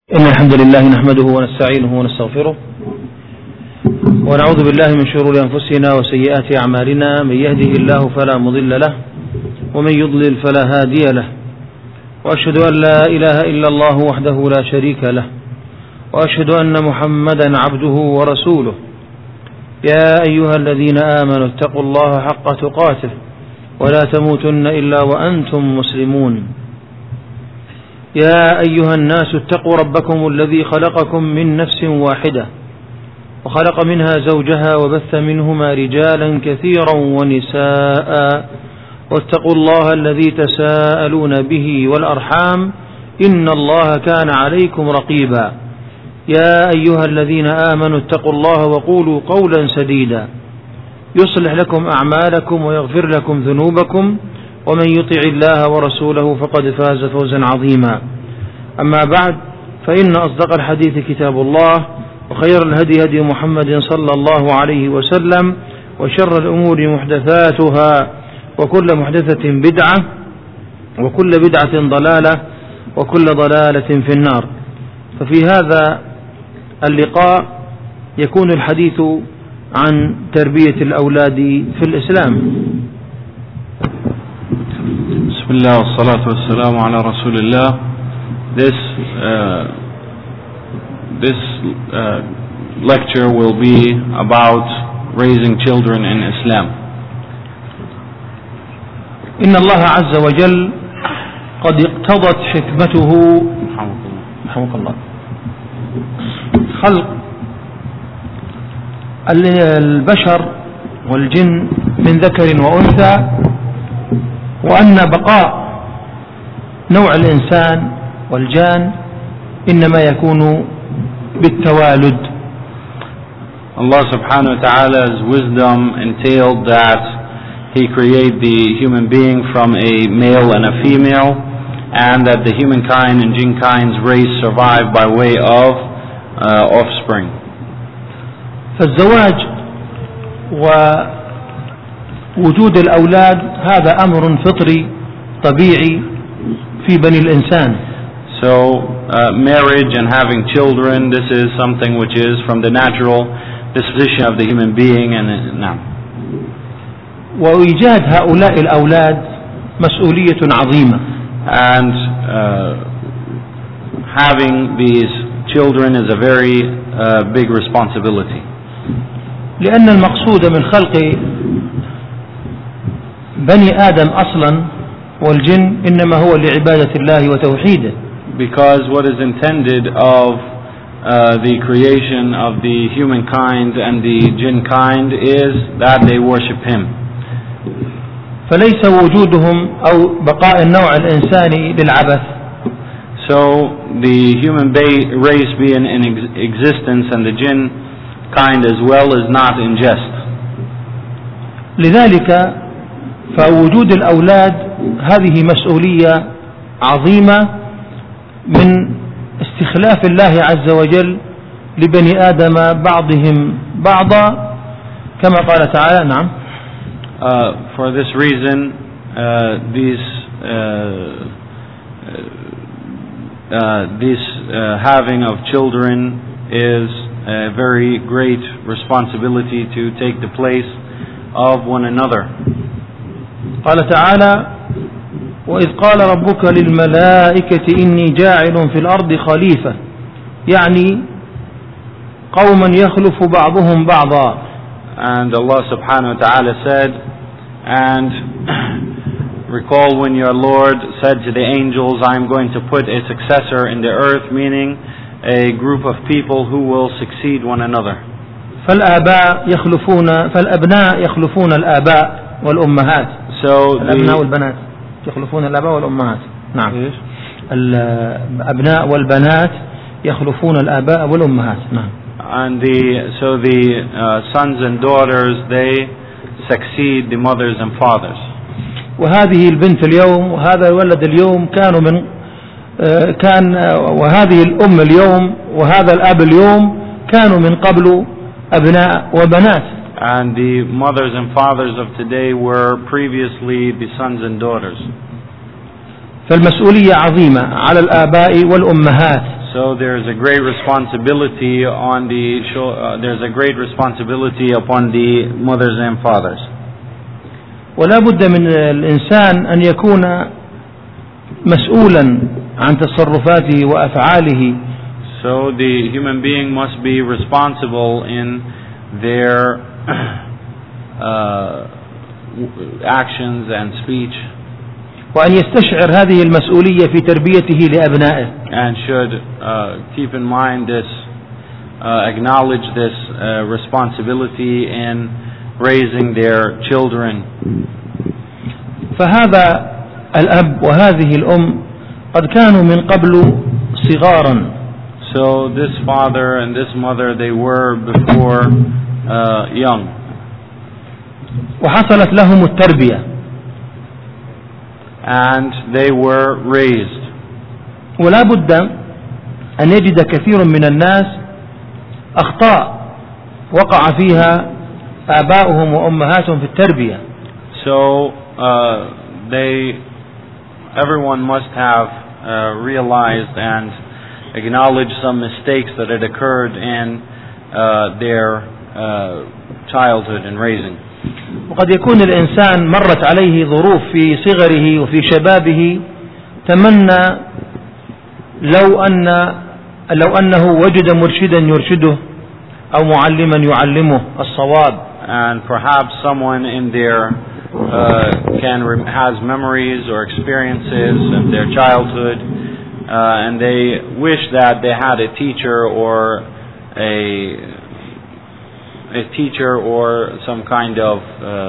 إن الحمد لله نحمده ونستعينه ونستغفره ونعوذ بالله من شرور أنفسنا وسيئات أعمالنا. من يهده الله فلا مضل له ومن يضلل فلا هادي له، وأشهد أن لا إله إلا الله وحده لا شريك له، وأشهد أن محمدا عبده ورسوله. يا أيها الذين آمنوا اتقوا الله حق تقاته ولا تموتن إلا وأنتم مسلمون. يا أيها الناس اتقوا ربكم الذي خلقكم من نفس واحدة وخلق منها زوجها وبث منهما رجالا كثيرا ونساء، واتقوا الله الذي تساءلون به والأرحام إن الله كان عليكم رقيبا. يا أيها الذين آمنوا اتقوا الله وقولوا قولا سديدا يصلح لكم أعمالكم ويغفر لكم ذنوبكم، ومن يطع الله ورسوله فقد فاز فوزا عظيما. أما بعد، فإن أصدق الحديث كتاب الله، وخير الهدي هدي محمد صلى الله عليه وسلم، وشر الأمور محدثاتها، وكل محدثة بدعة، وكل بدعة ضلالة، وكل ضلالة في النار. ففي هذا اللقاء يكون الحديث عن تربية الأولاد في الإسلام. بسم الله والصلاة والسلام على رسول الله. This lecture will be about raising children in Islam. إن الله عز وجل قد اقتضت حكمته رحمك الله خلق البشر والجن من ذكر وأنثى، وأن بقاء نوع الإنسان والجان إنما يكون بالتوالد. Allah subhanahu wa ta'ala's wisdom entailed that He create the human being from a male and a female, and that the humankind and jinkind's race survive by way of offspring. فالزواج ووجود الأولاد هذا أمر فطري طبيعي في بني الإنسان. So marriage and having children, this is something which is from the natural disposition of the human being. وإيجاد هؤلاء الأولاد مسؤولية عظيمة. And having these children is a very big responsibility. لأن المقصود من خلق بني آدم أصلا والجن إنما هو لعبادة الله وتوحيده. Because what is intended of the creation of the humankind and the jinn kind is that they worship Him. فليس وجودهم أو بقاء النوع الإنساني للعبث. So the human race being in existence and the jinn kind as well is not in jest. لذلك فوجود الأولاد هذه مسؤولية عظيمة من استخلاف الله عز وجل لبني آدم بعضهم بعضا كما قال تعالى. نعم. For this reason, this having of children is a very great responsibility to take the place of one another. قال تعالى: وإذ قال ربك للملائكة إني جاعل في الأرض خليفة، يعني قوما يخلف بعضهم بعضا. And Allah subhanahu wa ta'ala said, and recall when your Lord said to the angels, I am going to put a successor in the earth, meaning a group of people who will succeed one another. فالآباء يخلفون الآباء والأمهات. So الأبناء والبنات يخلفون الآباء والأمهات. نعم. الأبناء والبنات يخلفون الآباء والأمهات. نعم. And so the sons and daughters, they succeed the mothers and fathers. وهذه البنت اليوم وهذا الولد اليوم كانوا من وهذه الأم اليوم وهذا الأب اليوم كانوا من قبل أبناء وبنات. And the mothers and fathers of today were previously the sons and daughters. فالمسؤولية عظيمة على الآباء والأمهات. So there's a great responsibility there's a great responsibility upon the mothers and fathers. ولا بد من الإنسان أن يكون مسؤولا عن تصرفاته وأفعاله. So the human being must be responsible in their actions and speech. وأن يستشعر هذه المسؤولية في تربيته لأبنائه. And should keep in mind this, acknowledge this responsibility in raising their children. فهذا الأب وهذه الأم قد كانوا من قبل صغارا. So this father and this mother, they were before young. وحصلت لهم التربية. And they were raised. ولا بد أن يجد كثير من الناس أخطاء وقع فيها آباؤهم وأمهاتهم في التربية. So everyone must have realized and acknowledged some mistakes that had occurred in their childhood and raising. وقد يكون الإنسان مرت عليه ظروف في صغره وفي شبابه تمنى لو أنه وجد مرشدا يرشده أو معلما يعلمه الصواب. And perhaps someone in their has memories or experiences of their childhood, and they wish that they had a teacher or some kind of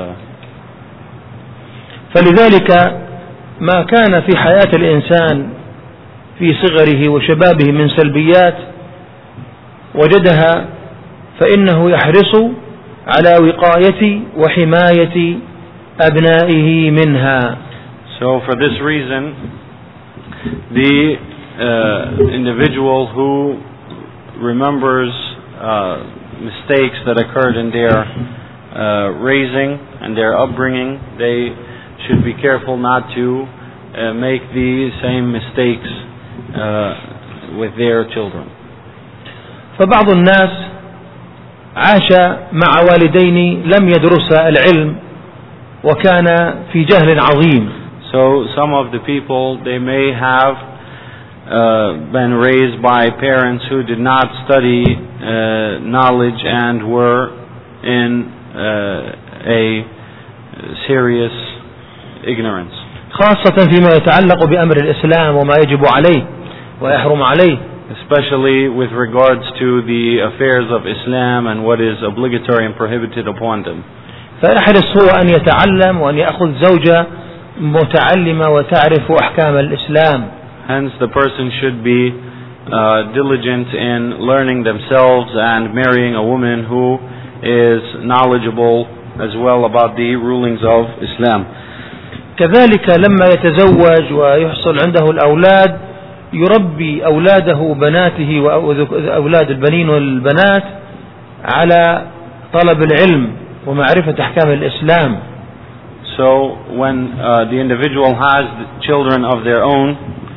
فلذلك ما كان في حياة الإنسان في صغره وشبابه من سلبيات وجدها فإنه يحرص على وقاية وحماية أبنائه منها. So for this reason, the individual who remembers mistakes that occurred in their raising and their upbringing, they should be careful not to make the same mistakes with their children. فبعض الناس عاش مع والدين لم يدرسا العلم وكان في جهل عظيم. So some of the people, they may have been raised by parents who did not study knowledge and were in a serious ignorance. خاصة فيما يتعلق بأمر الإسلام وما يجب عليه ويحرم عليه. Especially with regards to the affairs of Islam and what is obligatory and prohibited upon them. فيحرص هو أن يتعلم وأن يأخذ زوجة متعلمة وتعرف أحكام الإسلام. Hence the person should be diligent in learning themselves and marrying a woman who is knowledgeable as well about the rulings of Islam. كذلك لما يتزوج ويحصل عنده الأولاد يربي أولاده بناته وأولاد البنين والبنات على طلب العلم ومعرفة أحكام الإسلام. So when the individual has children of their own,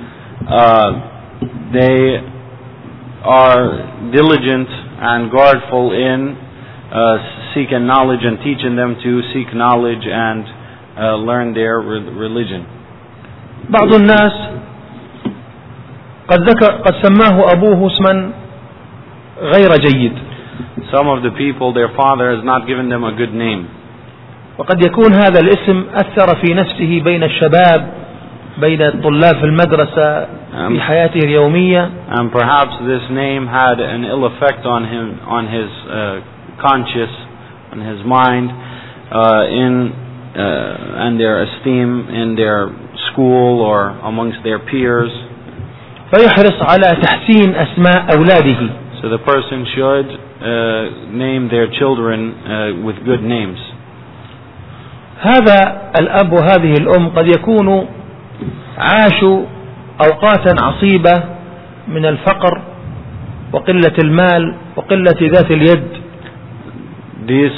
they are diligent and guardful in seeking knowledge and teaching them to seek knowledge and learn their religion. بعض الناس قد سماه أبوه اسما غير جيد. Some of the people, their father has not given them a good name. وقد يكون هذا الاسم أثر في نفسه بين الشباب بين الطلاب في المدرسة في حياته اليومية. And perhaps this name had an ill effect on him, on his conscience, on his mind, and their esteem in their school or amongst their peers. فيحرص على تحسين أسماء أولاده. So the person should name their children with good names. هذا الأب وهذه الأم قد يكونوا عاشوا أوقاتا عصيبة من الفقر وقلة المال وقلة ذات اليد. These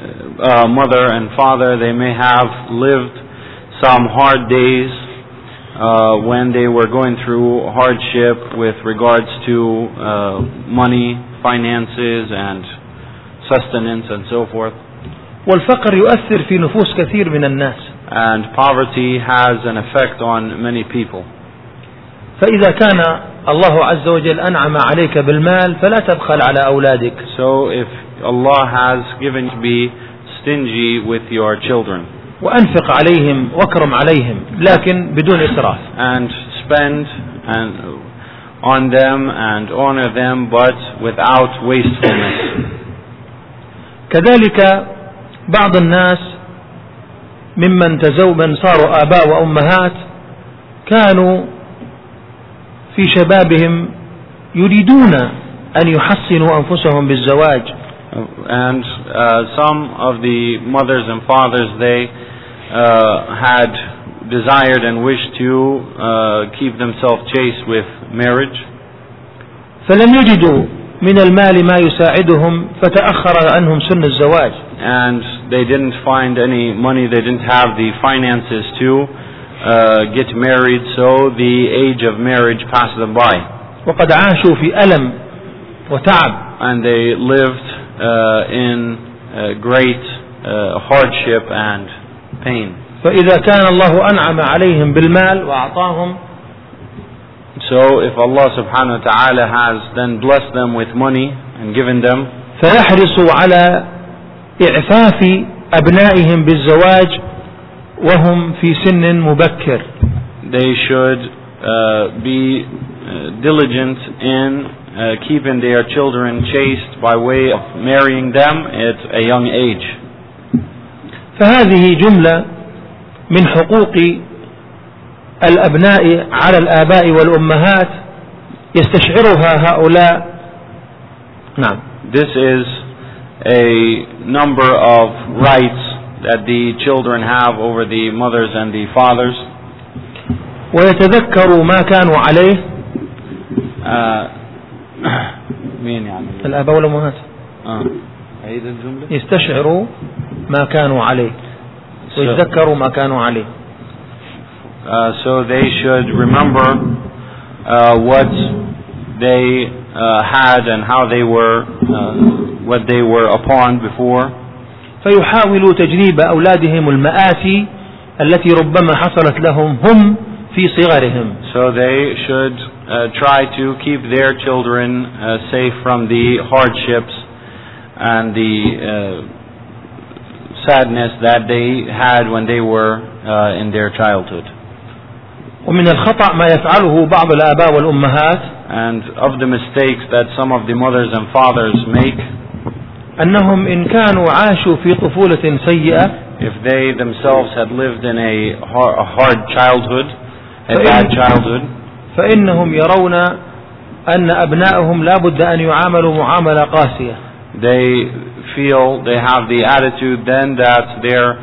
mother and father, they may have lived some hard days when they were going through hardship with regards to money, finances and sustenance and so forth. والفقر يؤثر في نفوس كثير من الناس. And poverty has an effect on many people. فإذا كان الله عز وجل أنعم عليك بالمال فلا تبخل على أولادك. So if Allah has given you to be stingy with your children. وأنفق عليهم واكرم عليهم لكن بدون إسراف. And spend on them and honor them but without wastefulness. كذلك بعض الناس ممن صاروا آباء وأمهات كانوا في شبابهم يريدون أن يحصنوا أنفسهم بالزواج. And some of the mothers and fathers, they had desired and wished to keep themselves chaste with marriage. فلم يجدوا من المال ما يساعدهم فتأخر عنهم سن الزواج. And they didn't find any money, they didn't have the finances to get married, so the age of marriage passed them by. وقد عاشوا في ألم وتعب. And they lived in great hardship and pain. فإذا كان الله أنعم عليهم بالمال وأعطاهم, so if Allah subhanahu wa ta'ala has then blessed them with money and given them, فيحرصوا على إعفاف أبنائهم بالزواج وهم في سن مبكر. They should be diligent in keeping their children chaste by way of marrying them at a young age. فهذه جملة من حقوق الأبناء على الآباء والأمهات يستشعرها هؤلاء. نعم. This is a number of rights that the children have over the mothers and the fathers. ويتذكروا ما كانوا عليه. مين يعني؟ الآباء والأمهات. عيد الجملة. يستشعروا ما كانوا عليه. ويتذكروا ما كانوا عليه. So they should remember what they had and how they were, what they were upon before. فيحاولوا تجنيب أولادهم المآسي التي ربما حصلت لهم هم في صغرهم. So they should try to keep their children safe from the hardships and the sadness that they had when they were in their childhood. ومن الخطأ ما يفعله بعض الآباء والأمهات, and of the mistakes that some of the mothers and fathers make, أنهم إن كانوا عاشوا في طفولة سيئة, if they themselves had lived in a hard childhood, a bad childhood, فإنهم يرون أن أبنائهم لا بد أن يعاملوا معاملة قاسية. They feel, they have the attitude then that their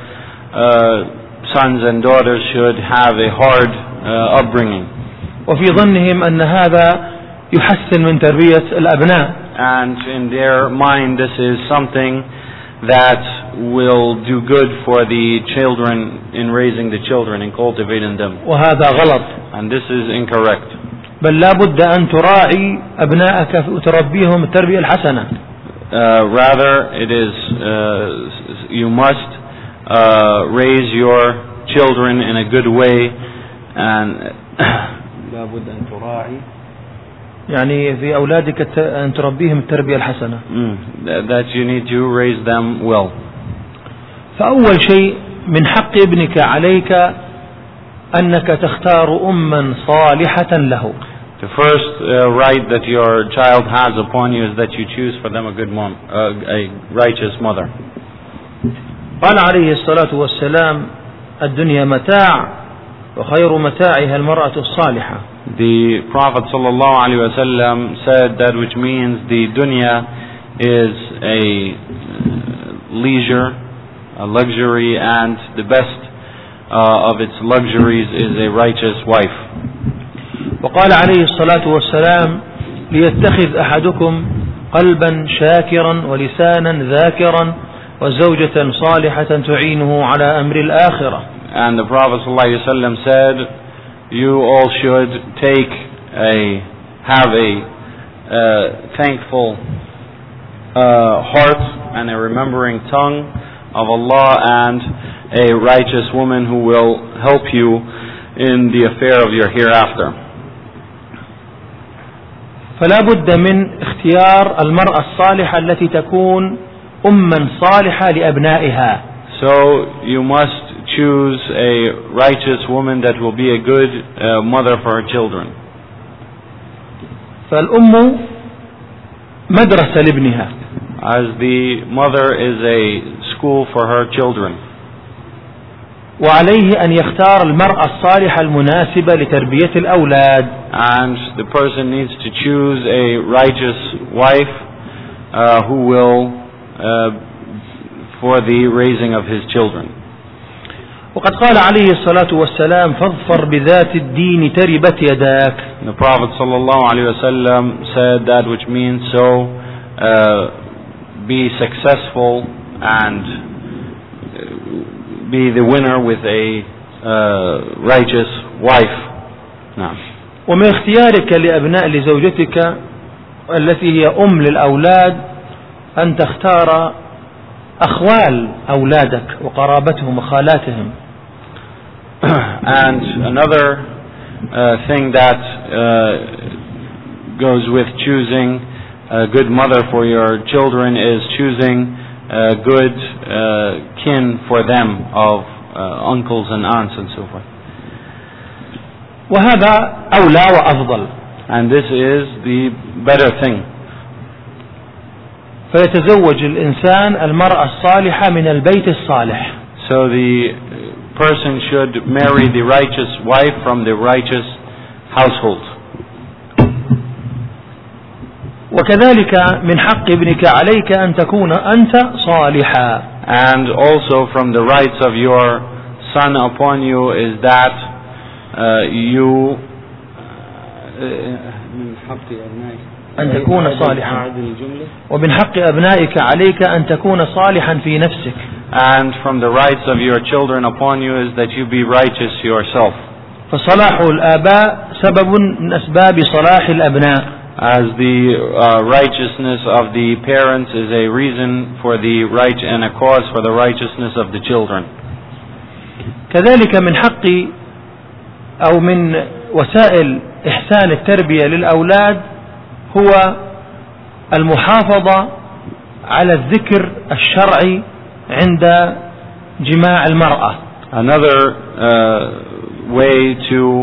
sons and daughters should have a hard upbringing. وفي ظنهم أن هذا يحسن من تربية الأبناء. And in their mind this is something that will do good for the children in raising the children and cultivating them. وهذا غلط. And this is incorrect. بل لا بد أن تراعي أبنائك وتربيهم التربية الحسنة. Rather it is you must raise your children in a good way, and لا بد أن تراعي يعني في أولادك أن تربيهم التربية الحسنة. That you need to raise them well. فأول شيء من حق ابنك عليك أنك تختار أما صالحة له. The first right that your child has upon you is that you choose for them a good mom, a righteous mother. قال عليه الصلاة والسلام: الدنيا متاع وخير متاعها المرأة الصالحة. The Prophet sallallahu alaihi wasallam said that, which means the dunya is a leisure, a luxury, and the best of its luxuries is a righteous wife. وقال عليه الصلاة والسلام: ليتخذ أحدكم قلبا شاكرا ولسانا ذاكرا وزوجة صالحة تعينه على أمر الآخرة. And the Prophet ﷺ said you all should have a thankful heart and a remembering tongue of Allah, and a righteous woman who will help you in the affair of your hereafter. فلا بد من اختيار المرأة الصالحة التي تكون أما صالحة لأبنائها. So you must choose a righteous woman that will be a good mother for her children. فالأم مدرسة لابنها. As the mother is a school for her children. وعليه أن يختار المرأة الصالحة المناسبة لتربية الأولاد. And the person needs to choose a righteous wife who will for the raising of his children. وقد قال عليه الصلاة والسلام فاظفر بذات الدين تربت يداك. The Prophet ﷺ said that which means be successful and be the winner with a righteous wife. نعم. ومن اختيارك لزوجتك التي هي أم للأولاد أن تختار أخوال أولادك وقرابتهم وخالاتهم. And another thing that goes with choosing a good mother for your children is choosing good kin for them of uncles and aunts and so forth. وهذا أولى وأفضل. And this is the better thing. فيتزوج الإنسان المرأة الصالحة من البيت الصالح. So the person should marry the righteous wife from the righteous household. وكذلك من حق ابنك عليك أن تكون أنت صالحا. And also from the rights of your son upon you is that you أن تكون صالحا. ومن حق أبنائك عليك أن تكون صالحا في نفسك. And from the rights of your children upon you is that you be righteous yourself. فصلاح الآباء سبب من أسباب صلاح الأبناء. As the righteousness of the parents is a reason for the right and a cause for the righteousness of the children. كذلك من حق أو من وسائل إحسان التربية للأولاد هو المحافظة على الذكر الشرعي عند جماع المرأة. Another way to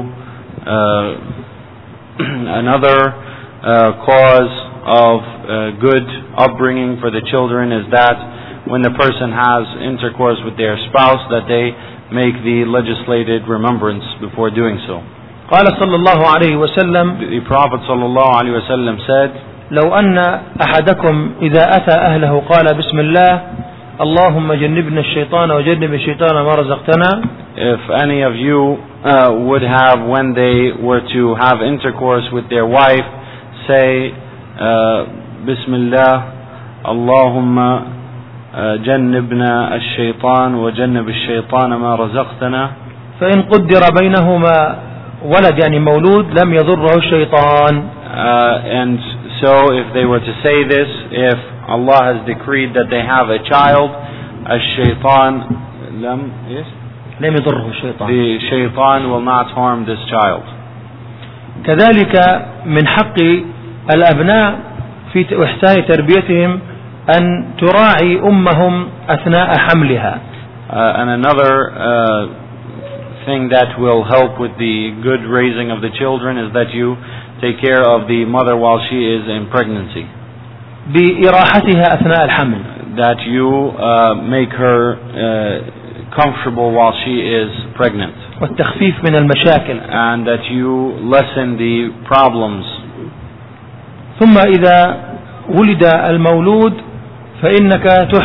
another cause of good upbringing for the children is that when the person has intercourse with their spouse, that they make the legislated remembrance before doing so. قال صلى الله عليه وسلم, The Prophet ﷺ said, لو أن أحدكم إذا أتى أهله قال بسم الله اللهم جنبنا الشيطان وجنب الشيطان ما رزقتنا. If any of you would have, when they were to have intercourse with their wife, say Bismillah Allahumma جنبنا الشيطان وجنب الشيطان ما رزقتنا. فإن قدر بينهما ولد يعني مولود لم يضره الشيطان. And so if they were to say this, if Allah has decreed that they have a child, الشيطان لم يضره الشيطان. The shaitan will not harm this child. كذلك من حق الأبناء في إحسان تربيتهم أن تراعي أمهم أثناء حملها. And another thing that will help with the good raising of the children is that you take care of the mother while she is in pregnancy. بإراحتها أثناء الحمل. That you make her comfortable while she is pregnant. والتخفيف من المشاكل. And that you lessen the problems. ثم إذا ولد المولود فإنك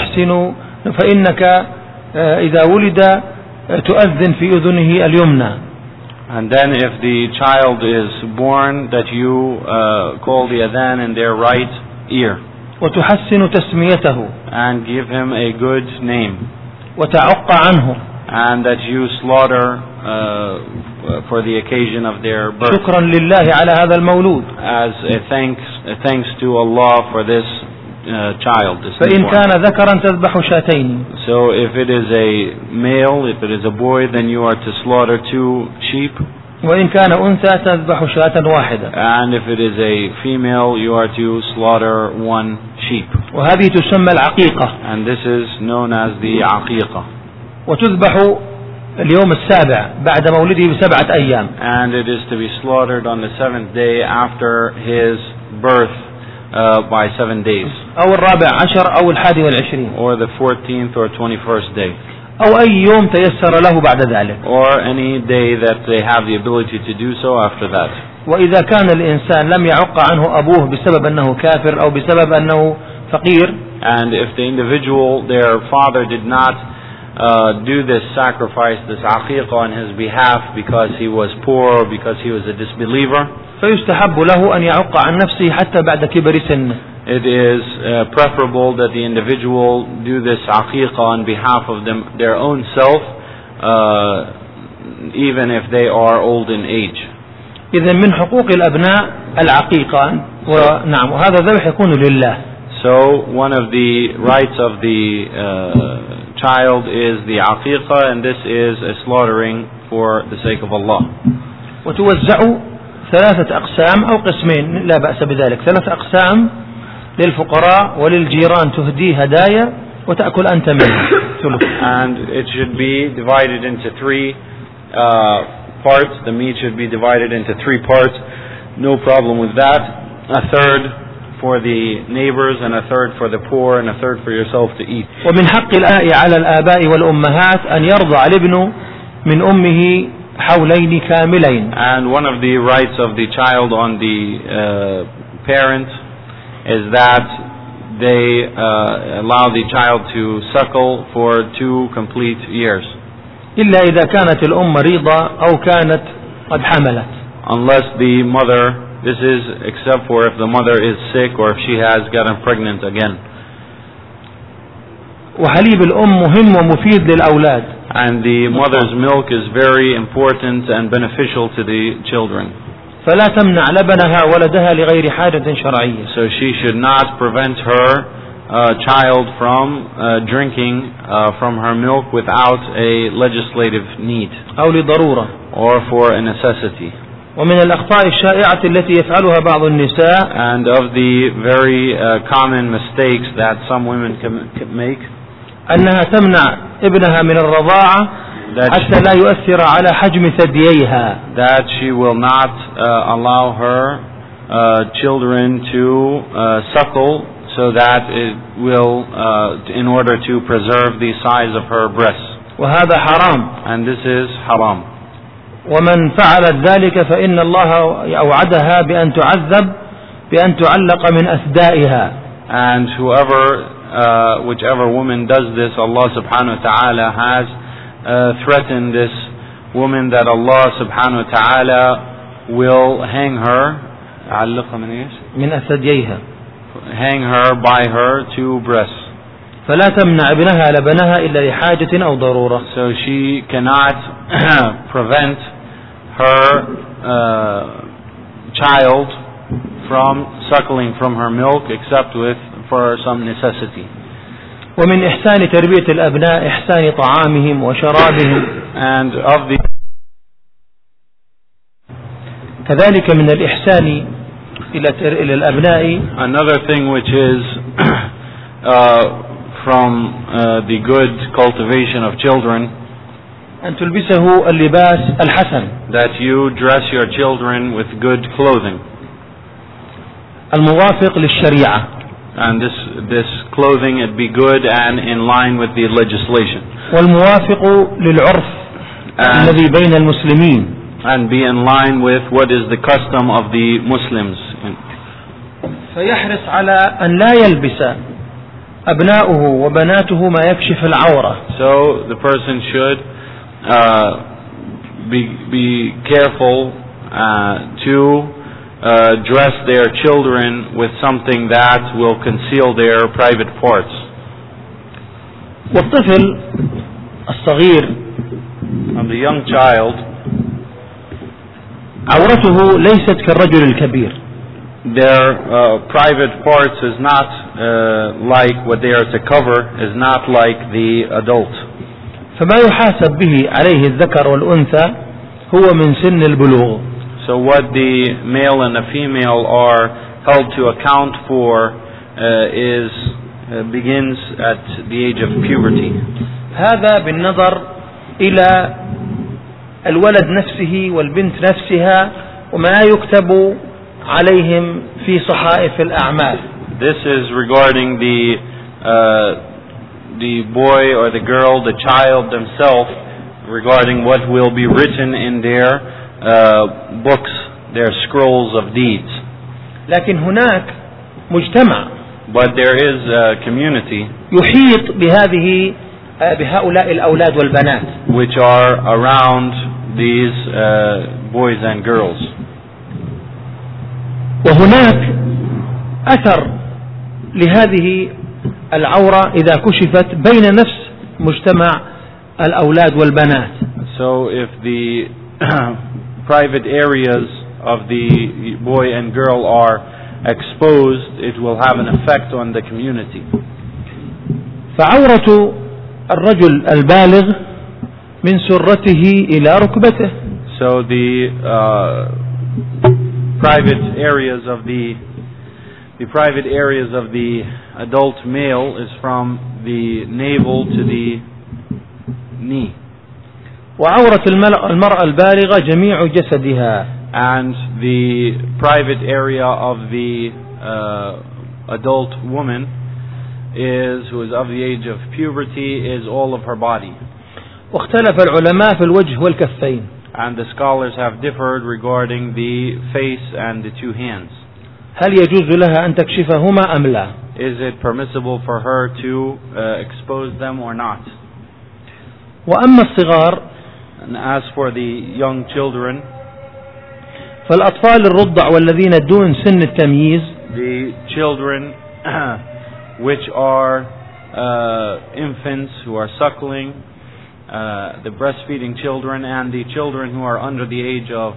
إذا ولد تؤذن في أذنه اليمنى. And then if the child is born, that you call the adhan in their right ear. وتحسن تسميته. And give him a good name. وتعق عنه. And that you slaughter for the occasion of their birth, شكرا لله على هذا المولود. as a thanks to Allah for this child. This فإن newborn. كان ذكرا تذبح شاتين. So if it is a male, if it is a boy, then you are to slaughter 2 sheep. وإن كان أنثى تذبح شاة واحدة. And if it is a female, you are to slaughter 1 sheep. وهذه تسمى العقيقة. And this is known as the aqiqah. وتذبح اليوم السابع بعد مولده ب7 أيام. And it is to be slaughtered on the 7th day after his birth by 7 days. أو 14 أو 21. Or the 14th or 21st day. أو أي يوم تيسر له بعد ذلك. Or any day that they have the ability to do so after that. وإذا كان الإنسان لم يعق عنه أبوه بسبب أنه كافر أو بسبب أنه فقير. And if the individual, their father, did not do this sacrifice, this aqiqah on his behalf because he was poor or because he was a disbeliever, فيستحب له أن يعق عن نفسه حتى بعد كبر سنه. it is preferable that the individual do this aqiqah on behalf of their own self, even if they are old in age. إذن من حقوق الأبناء العقيقة. ونعم وهذا ذبح يكون لله. So one of the rights of the child is the aqiqah, and this is a slaughtering for the sake of Allah. وتوزع 3 أقسام أو قسمين لا بأس بذلك. 3 أقسام للفقراء وللجيران تهدي هدايا وتأكل أنت منها. And it should be divided into 3 parts. The meat should be divided into 3 parts. No problem with that. A third for the neighbors, and a third for the poor, and a third for yourself to eat. ومن حق الآباء على الآباء والأمهات أن يرضع الابن من أمه حولين كاملين. And one of the rights of the child on the parent is that they allow the child to suckle for 2 complete years. إلا إذا كانت الأم مريضة أو كانت قد حملت. Unless the mother, this is except for if the mother is sick or if she has gotten pregnant again. وحليب الأم مهم ومفيد للأولاد. And the mother's milk is very important and beneficial to the children. فلا تمنع لبنها ولدها لغير حاجة شرعية. So she should not prevent her child from drinking from her milk without a legislative need. أو لضرورة. Or for a necessity. ومن الأخطاء الشائعة التي يفعلها بعض النساء. And of the very common mistakes that some women can make. أنها تمنع ابنها من الرضاعة حتى لا يؤثر على حجم ثدييها. That she will not allow her children to suckle, so that it will, in order to preserve the size of her breasts. وهذا حرام. And this is haram. ومن فعلت ذلك فإن الله أوعدها بأن تعذب بأن تعلق من أثدائها. And whichever woman does this, Allah subhanahu wa ta'ala has threatened this woman that Allah subhanahu wa ta'ala will hang her من أثدييها. hang her by her 2 breasts. فلا تمنع ابنها لبنها إلا لحاجة أو ضرورة. So she cannot prevent her child from suckling from her milk except for some necessity. ومن إحسان تربية الأبناء إحسان طعامهم وشرابهم. And of the كذلك من الإحسان إلى الأبناء. Another thing which is from the good cultivation of children, أن تلبسه اللباس الحسن. that you dress your children with good clothing. الموافق للشريعة. And this clothing, it be good and in line with the legislation. والموافق للعرف الذي بين المسلمين. And be in line with what is the custom of the Muslims. فيحرص على أن لا يلبس أبناؤه وبناته ما يكشف العورة. So the person should be careful to dress their children with something that will conceal their private parts. والطفل الصغير And the young child عورته ليست كالرجل الكبير. Their private parts is not like what they are to cover, is not like the adult. فما يحاسب به عليه الذكر والأنثى هو من سن البلوغ. So what the male and the female are held to account for begins at the age of puberty. هذا بالنظر إلى الولد نفسه والبنت نفسها وما يكتب عليهم في صحائف الأعمال. This is regarding the boy or the girl, the child themselves, regarding what will be written in their books, their scrolls of deeds. لكن هناك مجتمع. But there is a community يحيط بهؤلاء الأولاد والبنات. Which are around these boys and girls. وهناك أثر لهذه العورة إذا كشفت بين نفس مجتمع الأولاد والبنات. So if the private areas of the boy and girl are exposed, it will have an effect on the community. فعورة الرجل البالغ من سرته إلى ركبته. So the private areas of the adult male is from the navel to the knee. وعورة المرأة البالغة جميع جسدها. And the private area of the adult woman who is of the age of puberty is all of her body. واختلف العلماء في الوجه والكفين. And the scholars have differed regarding the face and the two hands. هل يجوز لها أن تكشفهما أم لا؟ Is it permissible for her to expose them or not? وأما الصغار And as for the young children, فالأطفال الرضع والذين دون سن التمييز, the children which are infants who are suckling, the breastfeeding children, and the children who are under the age of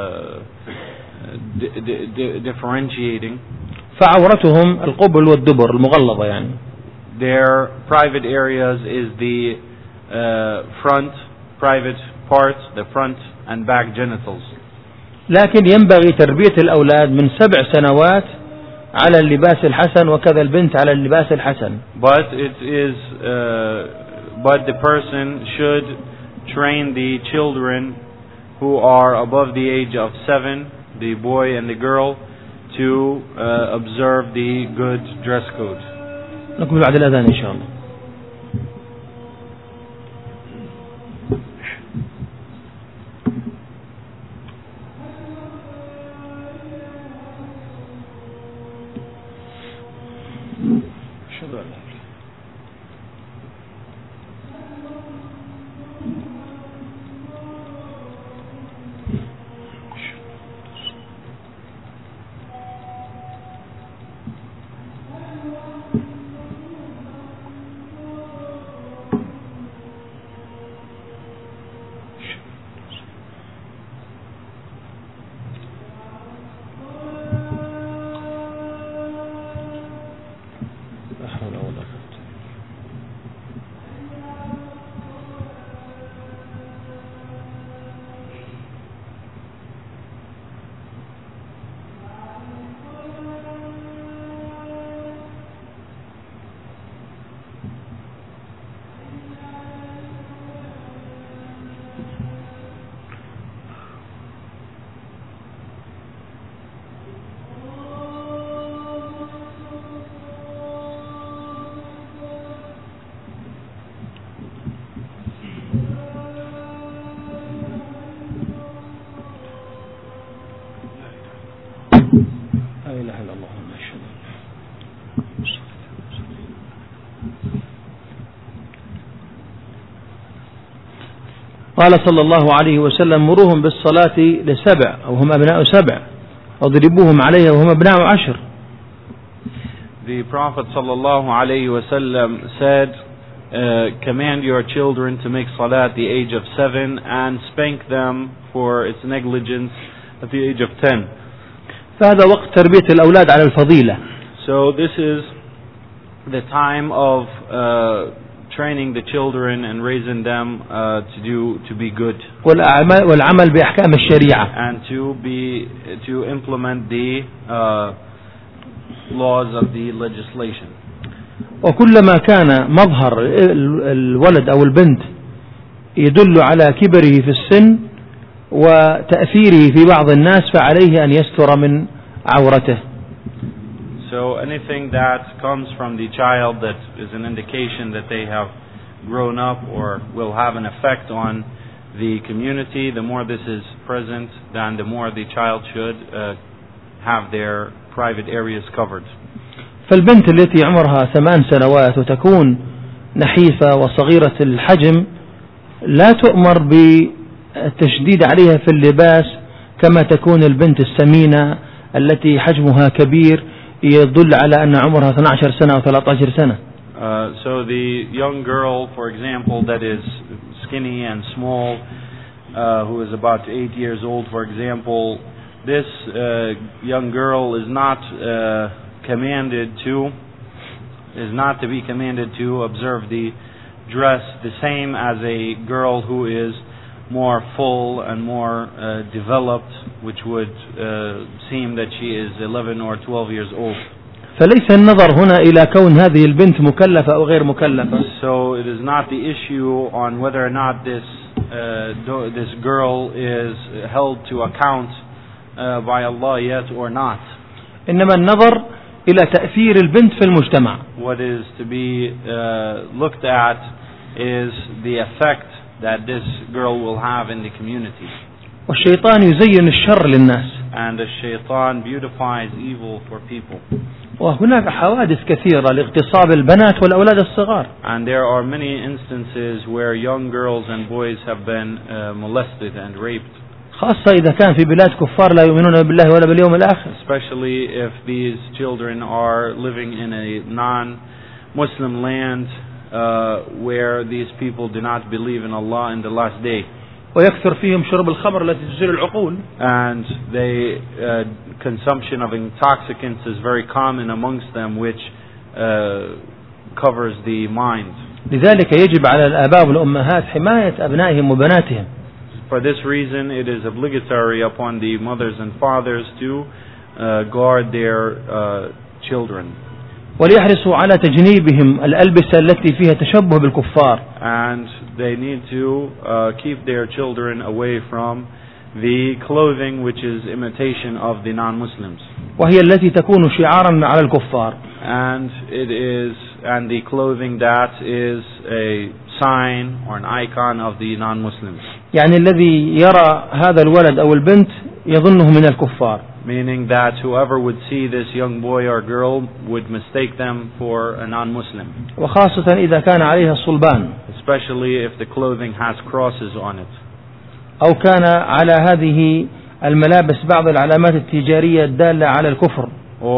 differentiating, فعورتهم القبل والدبر المغلظة يعني. Their private areas is the front private parts, the front and back genitals. لكن ينبغي تربية الأولاد من 7 سنوات على اللباس الحسن وكذا البنت على اللباس الحسن. But the person should train the children who are above the age of 7, the boy and the girl, to observe the good dress code. نكمل بعد الأذان إن شاء الله. قال صلى الله عليه وسلم مروهم بالصلاة ل7 أو هم أبناء 7 واضربوهم عليها وهم أبناء 10. The Prophet sallallahu alaihi wasallam said, command your children to make salah at the age of 7 and spank them for its negligence at the age of 10. فهذا وقت تربية الأولاد على الفضيلة. So this is the time of training the children and raising them to be good. والعمل بأحكام الشريعة. And to implement the laws of the legislation. وكلما كان مظهر الولد أو البنت يدل على كبره في السن وتأثيره في بعض الناس فعليه أن يستر من عورته. So anything that comes from the child that is an indication that they have grown up or will have an effect on the community, the more this is present, then the more the child should have their private areas covered. فالبنت التي عمرها 8 سنوات وتكون نحيفة وصغيرة الحجم لا تؤمر بالتشديد عليها في اللباس كما تكون البنت السمينة التي حجمها كبير يدل على أن عمرها 12 سنة أو 13 سنة. So the young girl, for example, that is skinny and small, who is about 8 years old, for example, this young girl is not to be commanded to observe the dress the same as a girl who is more full and more developed, which would seem that she is 11 or 12 years old. فليس النظر هنا إلى كون هذه البنت مكلفة أو غير مكلفة. So it is not the issue on whether or not this girl is held to account by Allah yet or not. إنما النظر إلى تأثير البنت في المجتمع. What is to be looked at is the effect that this girl will have in the community. والشيطان يزين الشر للناس. And the shaitan beautifies evil for people. وهناك حوادث كثيرة لاغتصاب البنات والأولاد الصغار. And there are many instances where young girls and boys have been molested and raped. خاصة إذا كان في بلاد كفار لا يؤمنون بالله ولا باليوم الآخر. Especially if these children are living in a non-Muslim land where these people do not believe in Allah in the last day. ويكثر فيهم شرب الخمر التي تزيل العقول. And the consumption of intoxicants is very common amongst them, which covers the mind. لذلك يجب على الآباء والأمهات حماية أبنائهم وبناتهم. For this reason, it is obligatory upon the mothers and fathers to guard their children. وليحرصوا على تجنيبهم الألبسة التي فيها تشبه بالكفار. And they need to keep their children away from the clothing which is imitation of the non-Muslims. وهي التي تكون شعارا على الكفار. And the clothing that is a sign or an icon of the non-Muslims. يعني الذي يرى هذا الولد أو البنت يظنه من الكفار. Meaning that whoever would see this young boy or girl would mistake them for a non-Muslim. وخاصة إذا كان عليها الصلبان. Especially if the clothing has crosses on it. أو كان على هذه الملابس بعض العلامات التجارية الدالة على الكفر.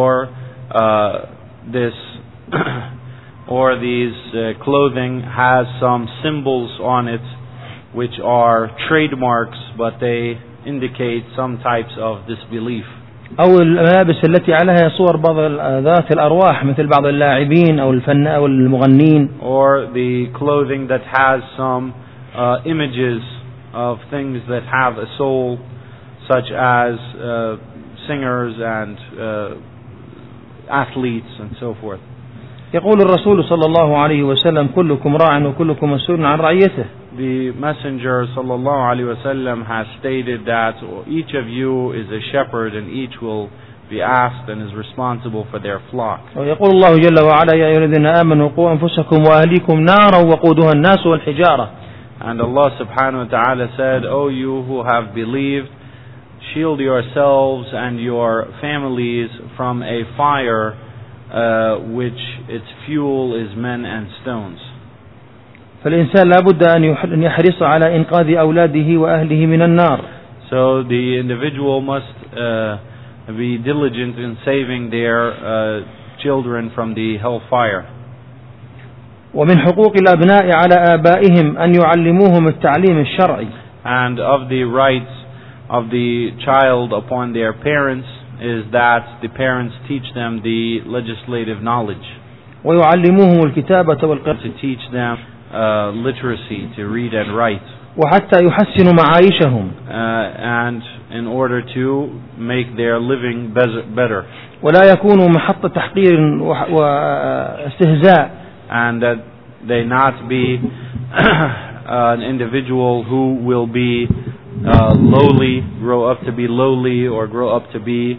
Or these clothing has some symbols on it which are trademarks, but they indicate some types of disbelief. أو الملابس التي عليها صور بعض ذات الأرواح مثل بعض اللاعبين أو أو المغنين. Or the clothing that has some images of things that have a soul, such as singers and athletes and so forth. يقول الرسول صلى الله عليه وسلم كلكم راع وكلكم مسؤول عن رعيته. The Messenger sallallahu alaihi wasallam has stated that each of you is a shepherd and each will be asked and is responsible for their flock. ويقول الله جل وعلا يا أيها الذين آمنوا قوا أنفسكم وأهليكم نارا وقودها الناس والحجارة. And Allah subhanahu wa ta'ala said, O you who have believed, shield yourselves and your families from a fire which its fuel is men and stones. فالإنسان لابد أن يحرص على إنقاذ أولاده وأهله من النار. So the individual must be diligent in saving their children from the hellfire. ومن حقوق الأبناء على آبائهم أن يعلموهم التعليم الشرعي. And of the rights of the child upon their parents is that the parents teach them the legislative knowledge, ويعلموهم الكتابة والقراءة to teach them literacy, to read and write, وحتى يحسنوا معايشهم and in order to make their living better, ولا يكونوا محط تحقير واستهزاء, and that they not be an individual who will be lowly, grow up to be lowly, or grow up to be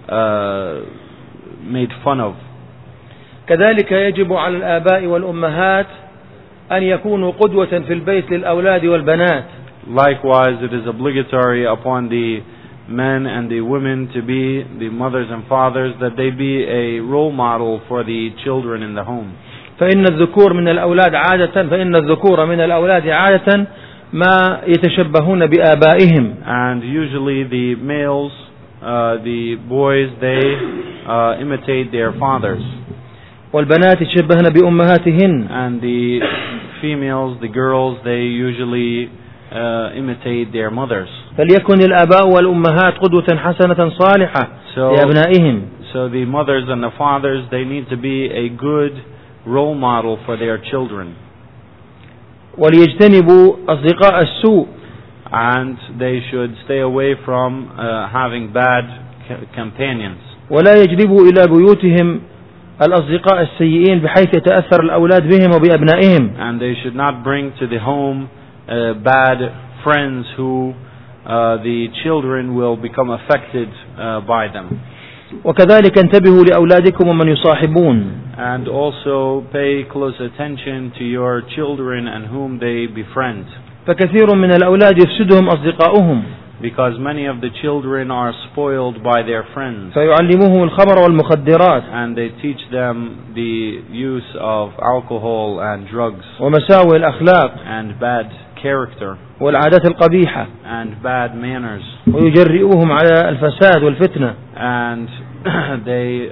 made fun of. كذلك يجب على الآباء والأمهات أن يكونوا قدوة في البيت للأولاد والبنات. Likewise, it is obligatory upon the men and the women to be the mothers and fathers, that they be a role model for the children in the home. فإن الذكور من الأولاد عادة ما يتشبهون بآبائهم. And usually the males, the boys, they imitate their fathers. والبنات يتشبهن بأمهاتهن. And the females, the girls, they usually imitate their mothers. فليكن الآباء والأمهات قدوة حسنة صالحة لأبنائهم. So the mothers and the fathers, they need to be a good role model for their children. وليجتنبوا أصدقاء السوء. And they should stay away from having bad companions. ولا يجلبوا إلى بيوتهم الأصدقاء السيئين بحيث يتأثر الأولاد بهم وبأبنائهم. And they should not bring to the home bad friends who the children will become affected by them. وكذلك انتبهوا لأولادكم ومن يصاحبون. And also pay close attention to your children and whom they befriend. فكثير من الأولاد يفسدهم أصدقاؤهم. Because many of the children are spoiled by their friends. فيعلموهم الخمر والمخدرات. And they teach them the use of alcohol and drugs. ومساوئ الأخلاق. And bad character. والعادات القبيحة. And bad manners. ويجرئوهم على الفساد والفتنة. And they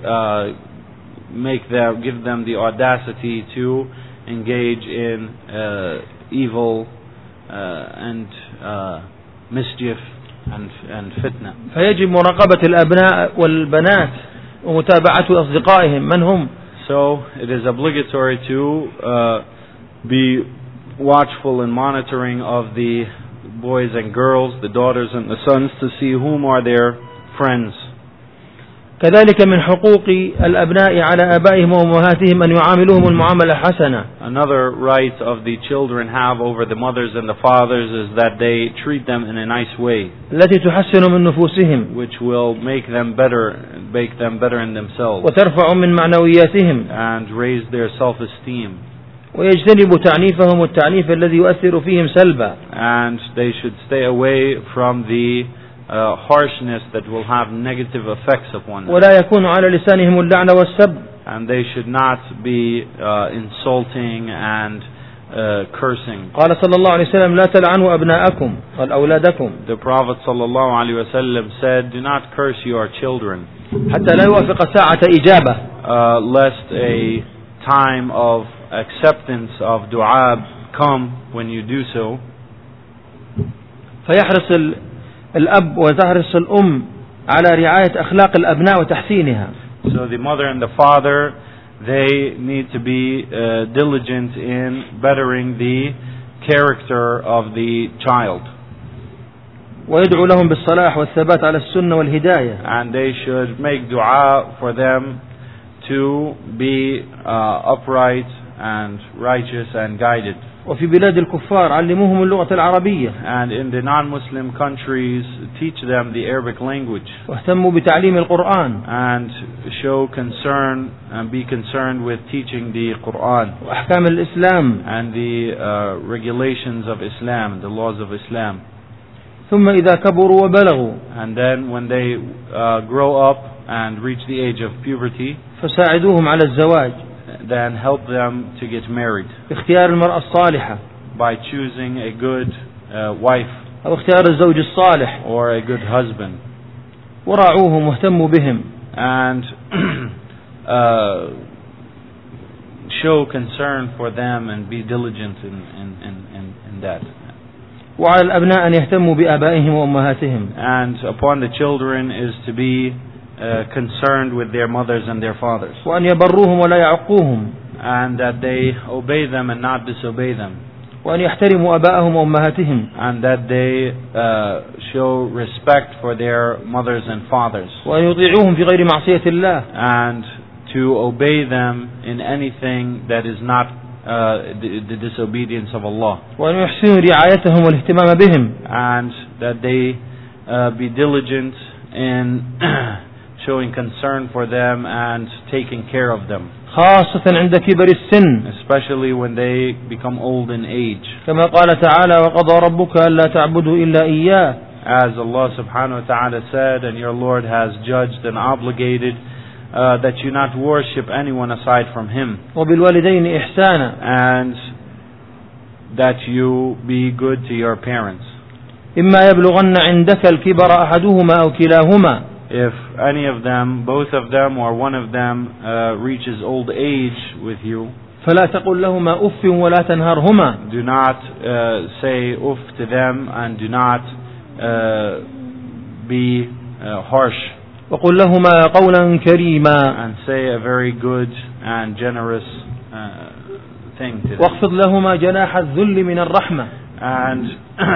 give them the audacity to engage in evil and mischief and fitna. فيجب مراقبة الأبناء والبنات ومتابعة أصدقائهم من هم. So it is obligatory to be watchful and monitoring of the boys and girls, the daughters and the sons, to see whom are their friends. كذلك من حقوق الأبناء على آبائهم وأمهاتهم أن يعاملوهم المعاملة حسنة. Another right of the children have over the mothers and the fathers is that they treat them in a nice way, التي تحسن من نفوسهم, which will make them better in themselves, وترفع من معنوياتهم, and raise their self-esteem. ويجتنبوا تعنيفهم والتعنيف الذي يؤثر فيهم سلبا. And they should stay away from the harshness that will have negative effects upon them. ولا يكون على لسانهم اللعنة والسب. And they should not be insulting and cursing. قال صلى الله عليه وسلم لا تلعنوا أبناءكم وأولادكم. The Prophet sallallahu alaihi wasallam said, do not curse your children, حتى لا يوافق ساعة إجابة, lest a time of acceptance of dua come when you do so. فيحرص الأب وتحرص الأم على رعاية أخلاق الأبناء وتحسينها. So the mother and the father, they need to be diligent in bettering the character of the child. ويدعو لهم بالصلاح والثبات على السنة والهداية. And they should make dua for them to be upright and righteous and guided. وفي بلاد الكفار علموهم اللغة العربية. And in the non-Muslim countries, teach them the Arabic language. واهتموا بتعليم القرآن. And show concern and be concerned with teaching the Quran. وأحكام الإسلام. And the regulations of Islam, the laws of Islam. ثم إذا كبروا وبلغوا. And then when they grow up and reach the age of puberty, فساعدوهم على الزواج. Then help them to get married. باختيار المرأة الصالحة. By choosing a good wife. أو اختيار الزوج الصالح. Or a good husband. وراعوهم واهتموا بهم. And show concern for them and be diligent in that. وعلى الأبناء أن يهتموا بآبائهم وأمهاتهم. And upon the children is to be concerned with their mothers and their fathers. وأن يبروهم ولا يعقوهم. And that they obey them and not disobey them. وأن يحترموا آبائهم وأمهاتهم. And that they show respect for their mothers and fathers. وأن يطيعوهم في غير معصية الله. And to obey them in anything that is not the disobedience of Allah. وأن يحسنوا رعايتهم والاهتمام بهم. And that they be diligent in showing concern for them and taking care of them. خاصة عند كبر السن. Especially when they become old in age. كما قال تعالى وقضى ربك ألا تعبدوا إلا إياه. As Allah subhanahu wa ta'ala said, and your Lord has judged and obligated that you not worship anyone aside from Him. وبالوالدين إحسانا. And that you be good to your parents. إما يبلغن عندك الكبر أحدهما أو كلاهما. If any of them, both of them or one of them reaches old age with you, فلا تقل لهما أف ولا تنهرهما. do not say uff to them and do not be harsh. وقل لهما قولا كريما. And say a very good and generous thing to them. واخفض لهما جناح الذل من الرحمة. And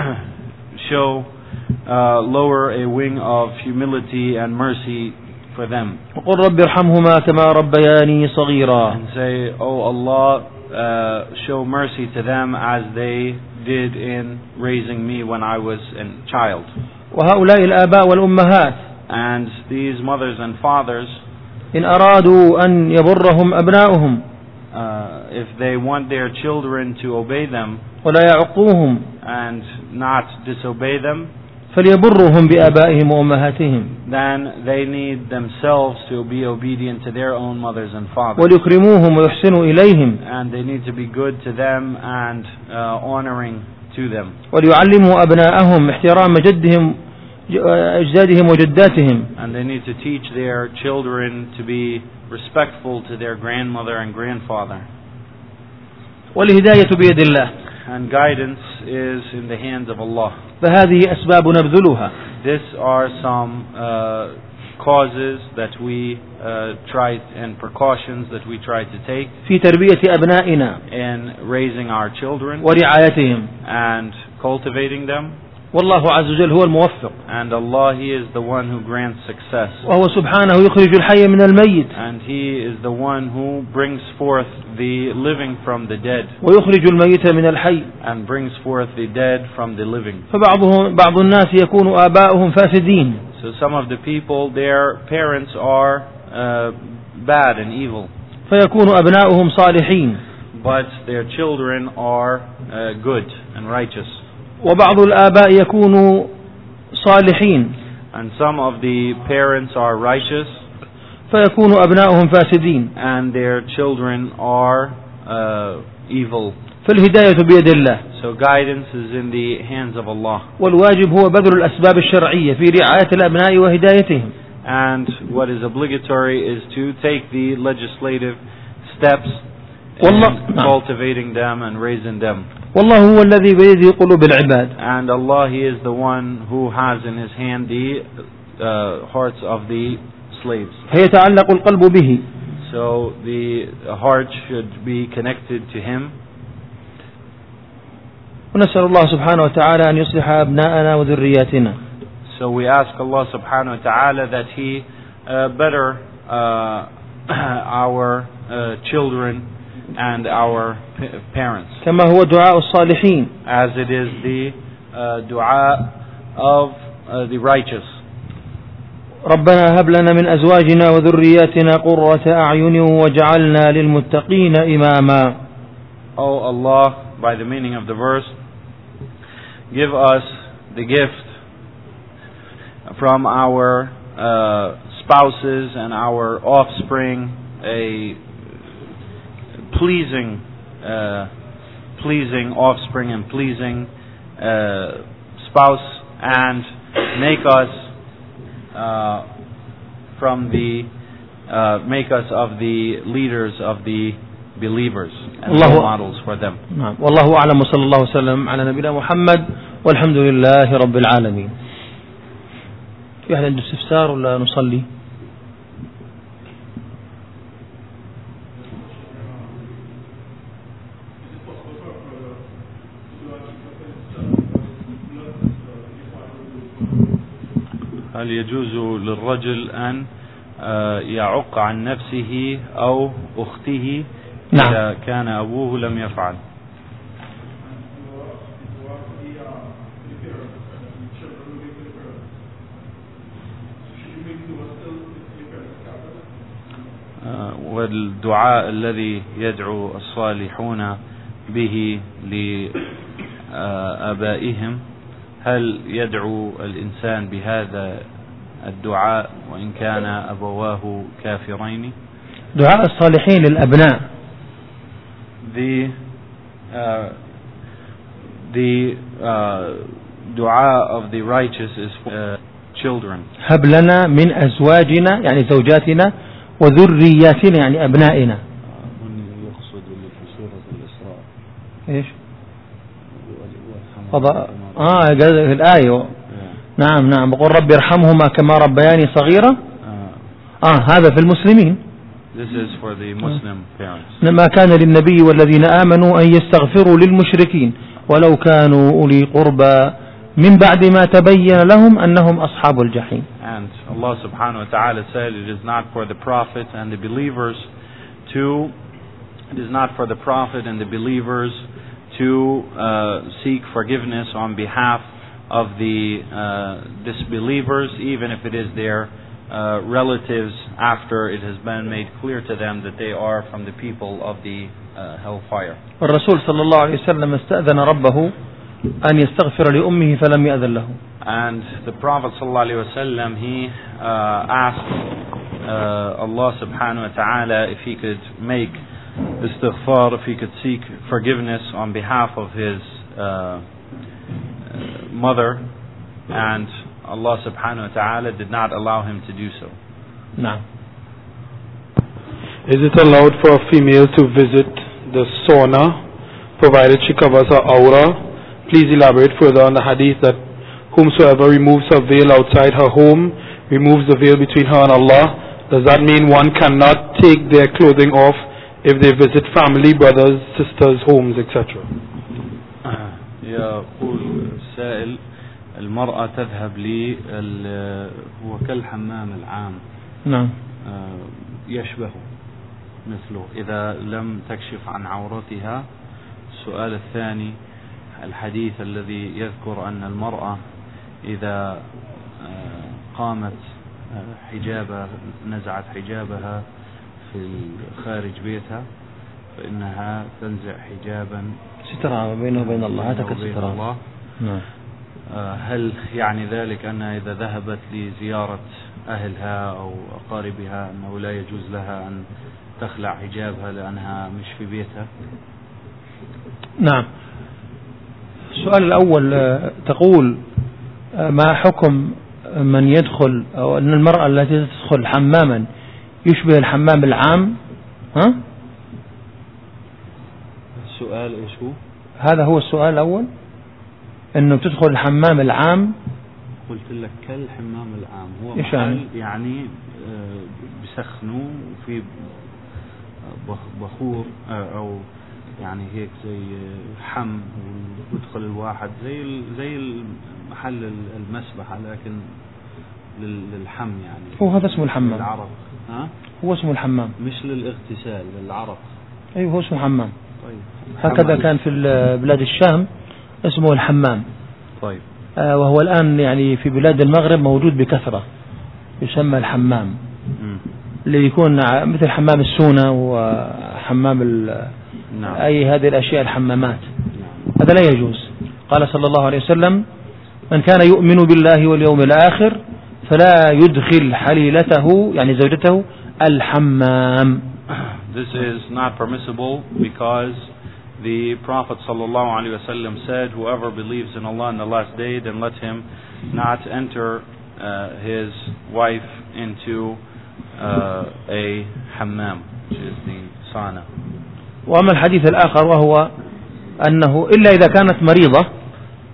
show lower a wing of humility and mercy for them. وقل رب ارحمهما كما ربياني صغيرا. And say, oh Allah, show mercy to them as they did in raising me when I was a child. وهؤلاء الآباء والأمهات And these mothers and fathers, إن أرادوا أن يبرهم أبناؤهم if they want their children to obey them ولا يعقوهم and not disobey them, فليبرهم بآبائهم وأمهاتهم then they need themselves to be obedient to their own mothers and fathers. وليكرموهم ويحسنوا إليهم And they need to be good to them and honoring to them. وليعلموا أبناءهم احترام جدهم أجدادهم وجداتهم. And they need to teach their children to be respectful to their grandmother and grandfather. والهداية بيد الله. And guidance is in the hands of Allah. فهذه أسباب نبذلها. These are some causes that we try and precautions that we try to take في تربية أبنائنا in raising our children ورعايتهم. and cultivating them. والله عز وجل هو الموفق. And Allah, He is the one who grants success. وهو سبحانه يخرج الحي من الميت. And He is the one who brings forth the living from the dead. ويخرج الميت من الحي. And brings forth the dead from the living. بعض الناس يكون آباؤهم فاسدين. So some of the people, their parents are bad and evil. فيكون أبناؤهم صالحين. But their children are good and righteous. وبعض الآباء يكونوا صالحين. And some of the parents are righteous. فيكون أبناؤهم فاسدين. And their children are evil. فالهداية بيد الله. So guidance is in the hands of Allah. والواجب هو بذل الأسباب الشرعية في رعاية الأبناء وهدايتهم. And what is obligatory is to take the legislative steps in cultivating them and raising them. والله هو الذي بيده قلوب العباد. And Allah, He is the one who has in His hand the hearts of the slaves. فيتعلق القلب به. So the heart should be connected to Him. ونسأل الله سبحانه وتعالى أن يصلح أبناءنا وذرياتنا. So we ask Allah subhanahu wa ta'ala that He better our children and our parents. كما هو دعاء الصالحين. As it is the dua of the righteous. ربنا هب لنا من أزواجنا وذرياتنا قرة أعين واجعلنا للمتقين إماما. Oh Allah, by the meaning of the verse, give us the gift from our spouses and our offspring a pleasing offspring and pleasing spouse, and make us make us of the leaders of the believers and role models for them. والله أعلم وصلى الله وسلم على نبينا محمد والحمد لله رب العالمين. في أحد عنده استفسار ولا نصلي؟ هل يجوز للرجل أن يعق عن نفسه أو أخته إذا كان أبوه لم يفعل؟ والدعاء الذي يدعو الصالحون به لآبائهم، هل يدعو الإنسان بهذا الدعاء وإن كان أبواه كافرين؟ دعاء الصالحين للأبناء. The dua of the righteous is for children. هب لنا من أزواجنا يعني زوجاتنا وذرياتنا يعني أبنائنا. يقصد في سورة الإسراء إيش؟ هذه الآية. نعم بقول رب ارحمهما كما ربياني صغيرة. هذا في المسلمين. This is for the Muslim parents. ما كان للنبي والذين آمنوا أن يستغفروا للمشركين ولو كانوا أولي قربى من بعد ما تبين لهم أنهم أصحاب الجحيم. And Allah subhanahu wa ta'ala said it is not for the prophet and the believers to seek forgiveness on behalf of the disbelievers, even if it is their relatives, after it has been made clear to them that they are from the people of the hellfire. الرسول صلى الله عليه وسلم استأذن ربه أن يستغفر لأمه فلم يأذن له. And the Prophet sallallahu alaihi wasallam, he asked Allah subhanahu wa ta'ala if he could make istighfar, if he could seek forgiveness on behalf of his mother, and Allah subhanahu wa ta'ala did not allow him to do so. No. Is it allowed for a female to visit the sauna provided she covers her aura? Please elaborate further on the hadith that whomsoever removes her veil outside her home removes the veil between her and Allah. Does that mean one cannot take their clothing off if they visit family, brothers, sisters, homes, etc.? يقول السائل المرأة تذهب هو كالحمام العام. نعم. يشبه مثله إذا لم تكشف عن عورتها. السؤال الثاني الحديث الذي يذكر أن المرأة إذا قامت نزعت حجابها في خارج بيتها فإنها تنزع حجابا سترها بينه وبين الله. هتك سترها. هل يعني ذلك أن إذا ذهبت لزيارة أهلها أو أقاربها أنه لا يجوز لها أن تخلع حجابها لأنها مش في بيتها؟ نعم. السؤال الأول تقول ما حكم من يدخل أو أن المرأة التي تدخل حماما يشبه الحمام العام؟ السؤال إيش هو؟ هذا هو السؤال الأول، إنه تدخل الحمام العام. قلت لك كالحمام العام هو إيش يعني بسخنوا في بخور أو يعني هيك زي حم ويدخل الواحد زي محل المسبحة لكن للحم يعني. هو هذا اسمه الحمام. للعرق. هو اسمه الحمام. مش للاغتسال، للعرق. أيوه هو اسمه حمام. طيب. هكذا كان في بلاد الشام اسمه الحمام. طيب. وهو الآن يعني في بلاد المغرب موجود بكثرة يسمى الحمام. اللي يكون مثل حمام السونة وحمام نعم. أي هذه الأشياء الحمامات. نعم. هذا لا يجوز. قال صلى الله عليه وسلم من كان يؤمن بالله واليوم الآخر فلا يدخل حليلته يعني زوجته الحمام. This is not permissible because the Prophet sallallahu alaihi wasallam said, whoever believes in Allah and the last day, then let him not enter his wife into a hammam, which is the sauna. وأما الحديث الآخر وهو أنه إلا إذا كانت مريضة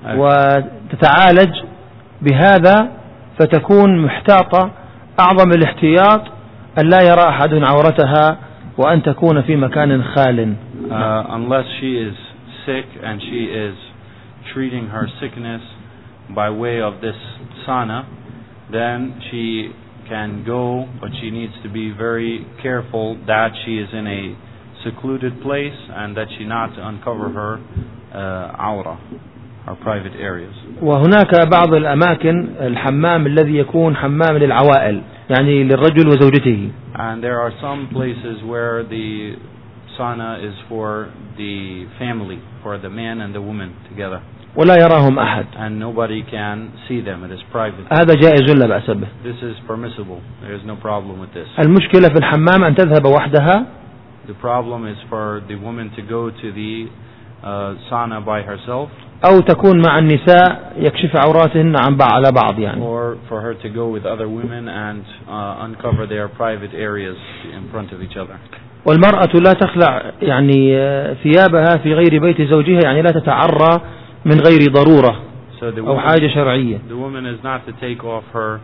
وتتعالج بهذا فتكون محتاطة أعظم الاحتياط أن لا يرى أحد عورتها وأن تكون في مكان خال. Unless she is sick and she is treating her sickness by way of this sauna, then she can go, but she needs to be very careful that she is in a secluded place and that she not uncover her aura, her private areas. وهناك بعض الأماكن الحمام الذي يكون حمام للعوائل يعني للرجل وزوجته. And there are some places where the sauna is for the family, for the man and the woman together. ولا يراهم أحد. And nobody can see them. It is private. هذا جائز لا بأس به. This is permissible. There is no problem with this. المشكلة في الحمام أن تذهب وحدها. The problem is for the woman to go to the sauna by herself. أو تكون مع النساء يكشف عوراتهن عن على بعض يعني. Or for her to go with other women and uncover their private areas in front of each other. والمرأة لا تخلع يعني ثيابها في غير بيت زوجها يعني لا تتعرى من غير ضرورة أو حاجة شرعية. The woman is not to take off her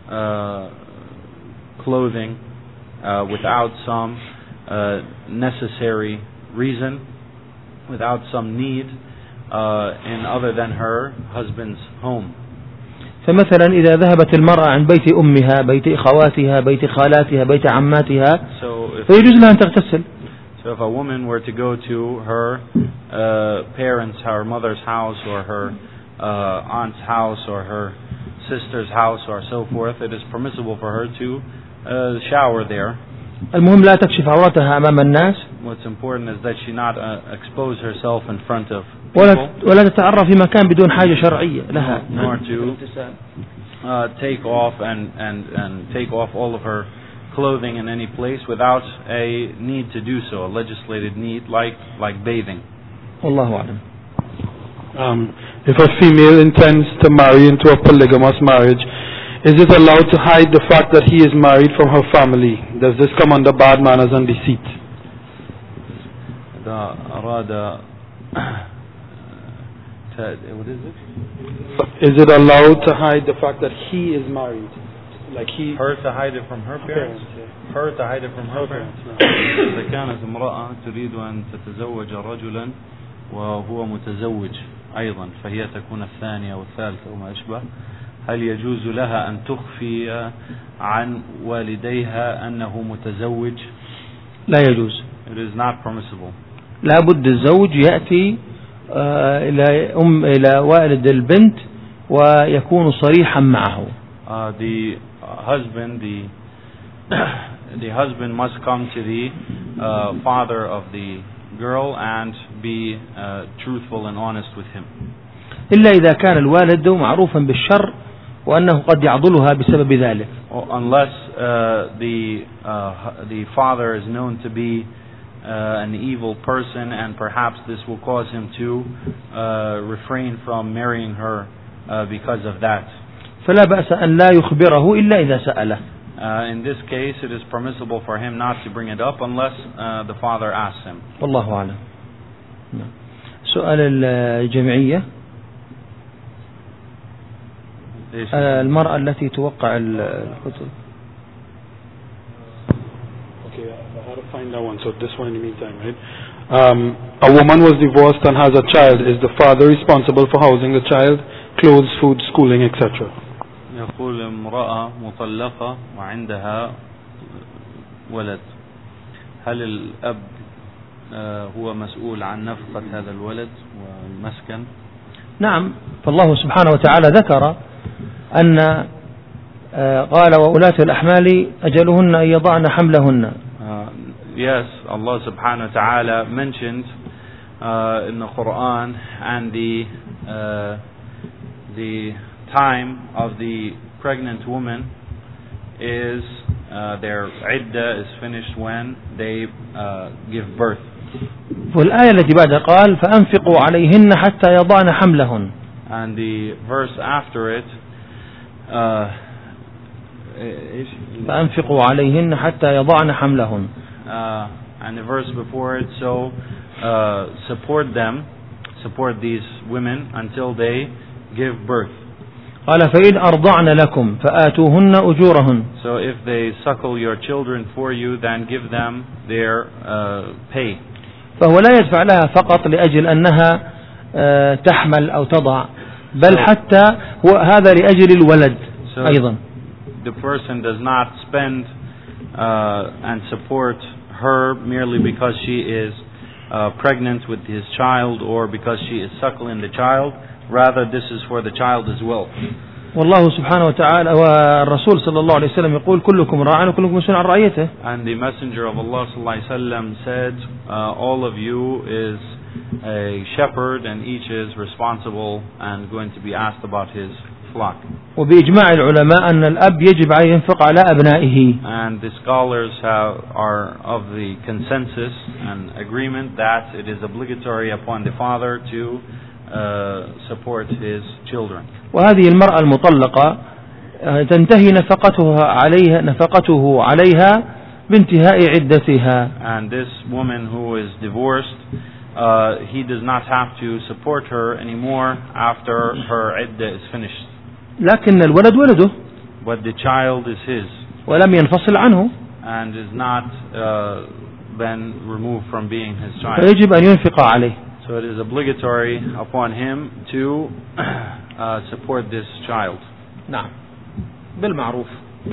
clothing without some necessary reason, without some need in other than her husband's home. فمثلا إذا ذهبت المرأة عن بيت أمها بيت أخواتها بيت خالاتها بيت عماتها فيجوز لها أن تغتسل. So if a woman were to go to her parents, her mother's house or her aunt's house or her sister's house or so forth, it is permissible for her to shower there. المهم لا تكشف عورتها أمام الناس. What's important is that she not expose herself in front of people. ولا تتعرى في مكان بدون حاجة شرعية لها. Nor to take off and take off all of her clothing in any place without a need to do so, a legislated need like bathing. والله أعلم. If a female intends to marry into a polygamous marriage, is it allowed to hide the fact that he is married from her family? Does this come under bad manners and deceit? إذا أراد what is it? Is it allowed to hide the fact that he is married? Like her to hide it from her parents? Her to hide it from her parents? إذا كانت امرأة تريد أن تتزوج رجلا وهو متزوج أيضا فهي تكون الثانية والثالثة وما أشبه، هل يجوز لها أن تخفي عن والديها أنه متزوج؟ لا يجوز. It is not permissible. لا بد الزوج يأتي إلى والد البنت ويكون صريحا معه. The husband must come to the father of the girl and be truthful and honest with him. إلا إذا كان الوالد معروفا بالشر وأنه قد يعضلها بسبب ذلك. Unless the father is known to be an evil person and perhaps this will cause him to refrain from marrying her because of that. فلا بأس أن لا يخبره إلا إذا سأله. In this case, it is permissible for him not to bring it up unless the father asks him. والله أعلم. سؤال الجمعية المرأة التي توقع الكتب. Okay, I had to find that one. So this one in the meantime, right? A woman was divorced and has a child. Is the father responsible for housing the child, clothes, food, schooling, etc.? يقول امرأة مطلقة وعندها ولد، هل الأب هو مسؤول عن نفقة هذا الولد والمسكن؟ نعم، فالله سبحانه وتعالى ذكر أن قال وأولاة الأحمال أجلهن أن يضعن حملهن. Yes, Allah subhanahu wa ta'ala mentioned in the Quran and the time of the pregnant woman is their iddah is finished when they give birth. والآية التي بعدها قال فأنفقوا عليهن حتى يضعن حملهن. And the verse after it فأنفقوا عليهن حتى يضعن حملهن. And the verse before it, so support them support these women until they give birth. قال فإن أرضعن لكم فآتوهن أجورهن. So if they suckle your children for you, then give them their pay. فهو لا يدفع لها فقط لأجل أنها تحمل أو تضع، بل حتى هذا لأجل الولد أيضا. The person does not spend and support her merely because she is pregnant with his child or because she is suckling the child. Rather, this is for the child as well. والله سبحانه وتعالى والرسول صلى الله عليه وسلم يقول كلكم راع وكلكم مسؤول عن رعيته. And the Messenger of Allah صلى الله عليه وسلم said, all of you is a shepherd and each is responsible and going to be asked about his flock. وبإجماع العلماء أن الأب يجب عليه ينفق على أبنائه. And the scholars are of the consensus and agreement that it is obligatory upon the father to support his children. وهذه المرأة المطلقة تنتهي نفقته عليها بانتهاء عدتها. And this woman who is divorced, he does not have to support her anymore after her iddah is finished. لكن الولد ولده. But the child is his. ولم ينفصل عنه. And is not been removed from being his child. فيجب أن ينفق عليه. So it is obligatory upon him to support this child. نعم. بالمعروف.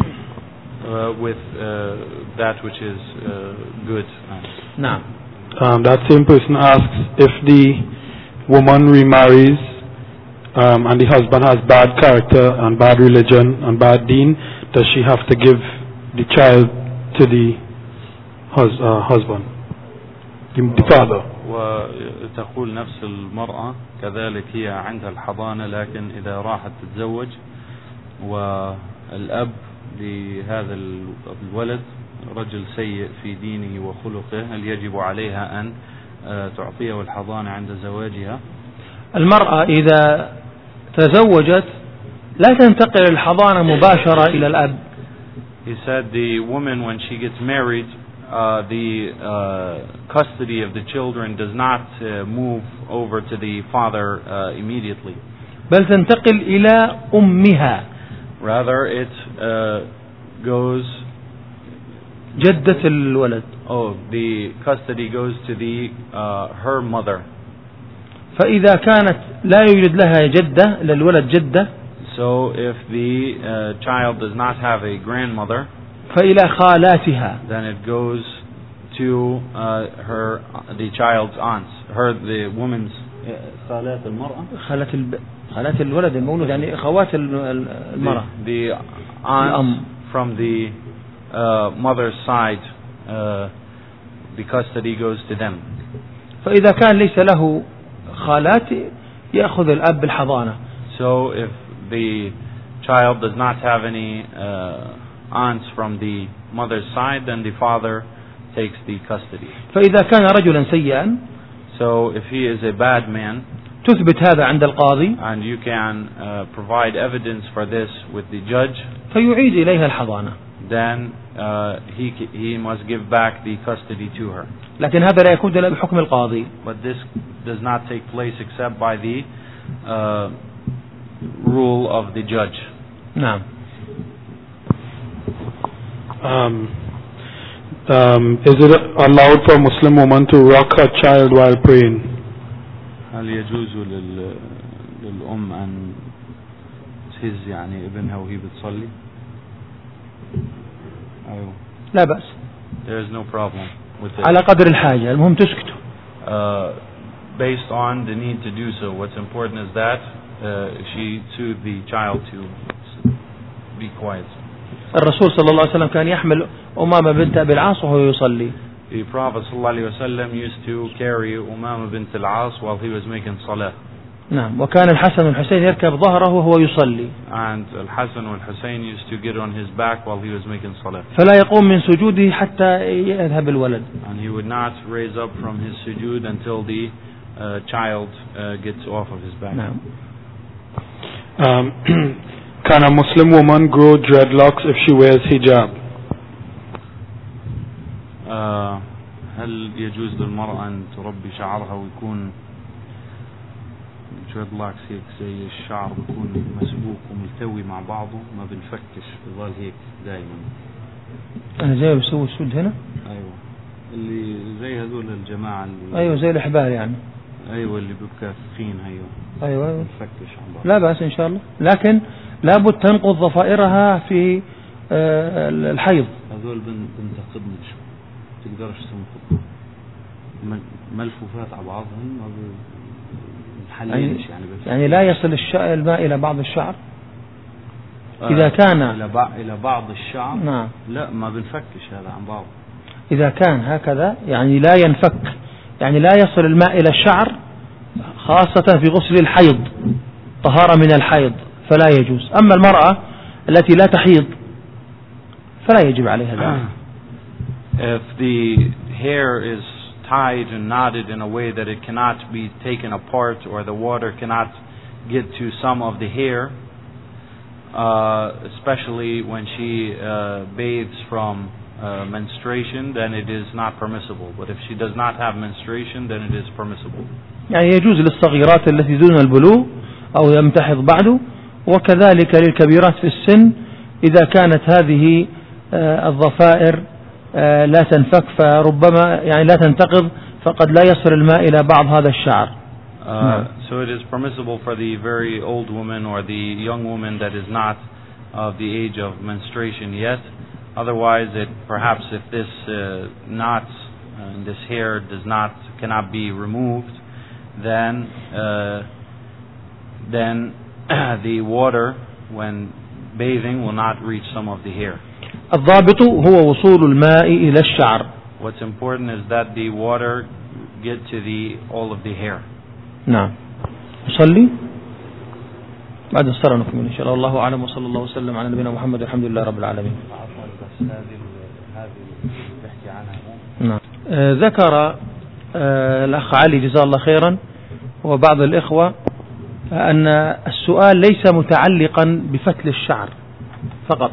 With that which is good. نعم. That same person asks, if the woman remarries and the husband has bad character and bad religion and bad deen, does she have to give the child to the husband, the father? وتقول نفس المرأة كذلك هي عندها الحضانة، لكن إذا راحت تتزوج والأب لهذا الولد رجل سيء في دينه وخلقه، هل يجب عليها أن تعطيه الحضانة عند زواجها؟ المرأة إذا تزوجت لا تنتقل الحضانة مباشرة إلى الأب. He said the woman, when she gets married, the custody of the children does not move over to the father immediately. بل تنتقل إلى أمها. Rather, it goes. جدة الولد. Oh, the custody goes to her mother. فإذا كانت لا يوجد لها جدة للولد جدة. So if the child does not have a grandmother, فإلى خالاتها. then it goes to the child's aunts, the woman's خالات المرأة. خالات الولد المولود يعني أخوات المرأة. The aunts from the mother's side, the custody goes to them. فإذا كان ليس له خالات يأخذ الأب الحضانة. So if the child does not have any aunts from the mother's side, then the father takes the custody. فإذا كان رجلا سيئا, so if he is a bad man, تثبت هذا عند القاضي, and you can provide evidence for this with the judge, فيعيد إليها الحضانة. then he must give back the custody to her. لكن هذا لا يكون إلا بحكم القاضي. But this does not take place except by the rule of the judge. نعم. Is it allowed for a Muslim woman to rock her child while praying? هل يجوز للأم أن تهز يعني ابنها وهي بتصلي؟ أيوه. لا بأس. There is no problem with it. على قدر الحاجة، المهم تسكت. Based on the need to do so, what's important is that she soothe the child to be quiet. الرسول صلى الله عليه وسلم كان يحمل أمامة بنت أبي العاص وهو يصلي. The Prophet صلى الله عليه وسلم used to carry Umama bint al-As while he was making salah. نعم. وكان الحسن والحسين يركب ظهره وهو يصلي. And Al-Hasan and Hussein used to get on his back while he was making salah. فلا يقوم من سجوده حتى يذهب الولد. And he would not raise up from his sujood until the child gets off of his back. نعم. Can a Muslim woman grow dreadlocks if she wears hijab? هل يجوز للمرأة أن تربي شعرها ويكون الدريدلوكس هيك زي الشعر بيكون مسبوق وملتوي مع بعضه ما بنفكش بظل هيك دائما. أنا زي بسوي السود هنا. أيوة اللي زي هذول الجماعة اللي أيوة زي الإحبال يعني. أيوة اللي بيبقى ثخين أيوة بنفكش عن بعض. لا بأس إن شاء الله، لكن لابد تنقض ضفائرها في الحيض. هذول بنتقدنا شو تقدرش تنقض ملفوفات على بعضهم ما بنحللش يعني لا يصل الماء إلى بعض الشعر إذا كان إلى بعض الشعر. نعم. لا ما بنفكش هذا عن بعض. إذا كان هكذا يعني لا ينفك، يعني لا يصل الماء إلى الشعر خاصة في غسل الحيض، طهارة من الحيض فلا يجوز. أما المرأة التي لا تحيض فلا يجب عليها ذلك. If the hair is tied and knotted in a way that it cannot be taken apart or the water cannot get to some of the hair, especially when she bathes from menstruation, then it is not permissible. But if she does not have menstruation, then it is permissible. يعني يجوز للصغيرات التي دون البلوغ أو لم تحض بعد، وكذلك للكبيرات في السن إذا كانت هذه الضفائر لا تنفك فربما يعني لا تنتقض فقد لا يصل الماء إلى بعض هذا الشعر. So it is permissible for the very old woman or the young woman that is not of the age of menstruation yet. Otherwise, perhaps if this knot in this hair cannot be removed, then the water when bathing will not reach some of the hair. الضابط هو وصول الماء إلى الشعر. What's important is that the water get to all of the hair. نعم. نصلي بعد الصلاة نكمل إن شاء الله. الله أعلم وصلى الله وسلم على نبينا محمد والحمد لله رب العالمين. نعم. ذكر الأخ علي جزاه الله خيرا وبعض الإخوة أن السؤال ليس متعلقا بفتل الشعر فقط،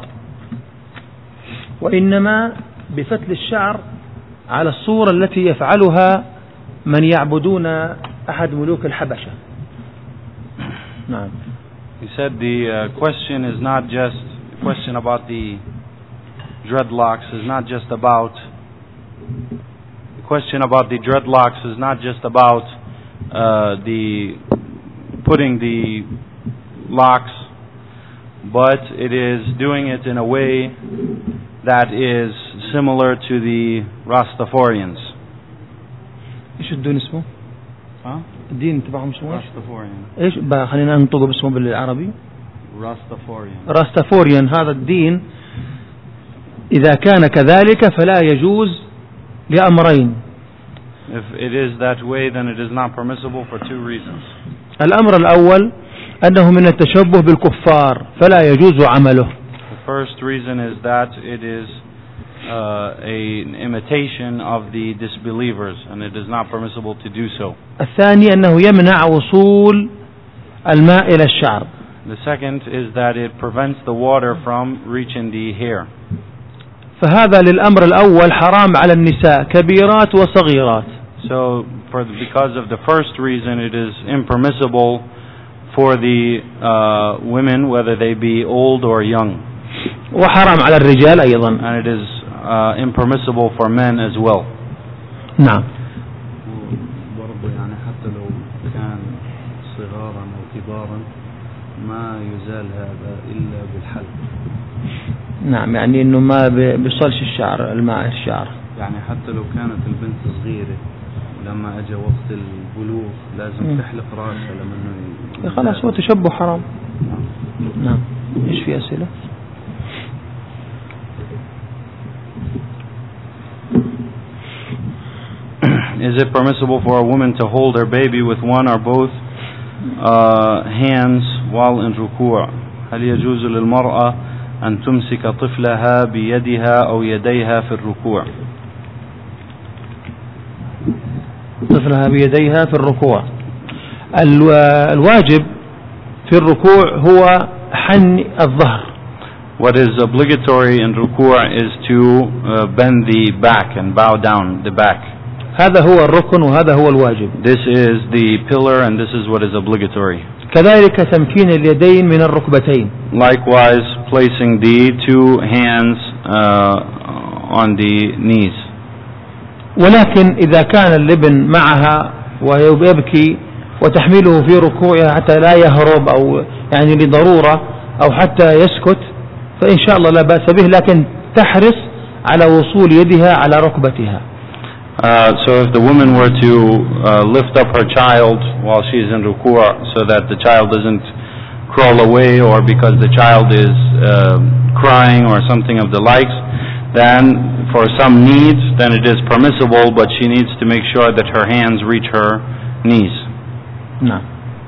وإنما بفتل الشعر على الصورة التي يفعلها من يعبدون أحد ملوك الحبشة. نعم. He said the question is not just the question about the dreadlocks is not just about the question about the dreadlocks is not just about the putting the locks, but it is doing it in a way that is similar to the Rastafarians. إيش الدين اسمه؟ الدين تبعهم اسمه Rastafarian. إيش بقى خلينا ننطقه باسمه بالعربي. Rastafarian. هذا الدين إذا كان كذلك فلا يجوز لأمرين. If it is that way, then it is not permissible for two reasons. الأمر الأول أنه من التشبه بالكفار فلا يجوز عمله. The first reason is that it is an imitation of the disbelievers, and it is not permissible to do so. الثاني أنه يمنع وصول الماء إلى الشعر. The second is that it prevents the water from reaching the hair. فهذا للأمر الأول حرام على النساء كبيرات وصغيرات. So because of the first reason, it is impermissible for the women, whether they be old or young. وحرام على الرجال أيضا. And it is impermissible for men as well. نعم. برضو يعني حتى لو كان صغارا أو كبارا ما يزال هذا إلا بالحلق. نعم، يعني إنه ما بيصلش الشعر الماء الشعر. يعني حتى لو كانت البنت صغيرة لما أجى وقت البلوغ لازم تحلق رأسها لما خلاص هو تشبه حرام. نعم. إيش في أسئلة؟ Is it permissible for a woman to hold her baby with one or both hands while in ركوع؟ هل يجوز للمرأة أن تمسك طفلها بيدها أو يديها في الركوع؟ طفلها بيديها في الركوع. الواجب في الركوع هو حن الظهر. What is obligatory in ركوع is to bend the back and bow down the back. هذا هو الركن وهذا هو الواجب. This is the pillar and this is what is obligatory. كذلك تمكين اليدين من الركبتين. Likewise, placing the two hands on the knees. ولكن إذا كان الابن معها ويبكي وتحمله في ركوعها حتى لا يهرب أو يعني لضرورة أو حتى يسكت فإن شاء الله لا بأس به، لكن تحرص على وصول يدها على ركبتها. So if the woman were to lift up her child while she is in ruku' so that the child doesn't crawl away, or because the child is crying or something of the likes, then for some needs, then it is permissible, but she needs to make sure that her hands reach her knees. No.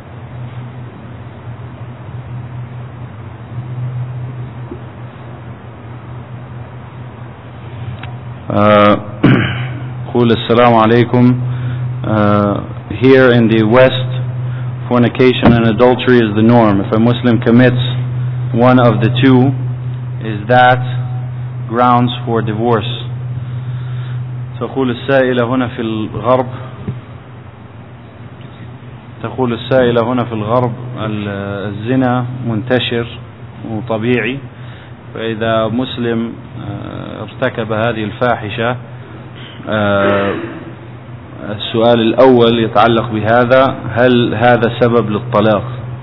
قول السلام عليكم. Here in the West, fornication and adultery is the norm. If a Muslim commits one of the two, is that grounds for divorce? تقول السائلة هنا في الغرب الزنا منتشر وطبيعي، فإذا مسلم ارتكب هذه الفاحشة السؤال الأول يتعلق بهذا: هل هذا سبب للطلاق؟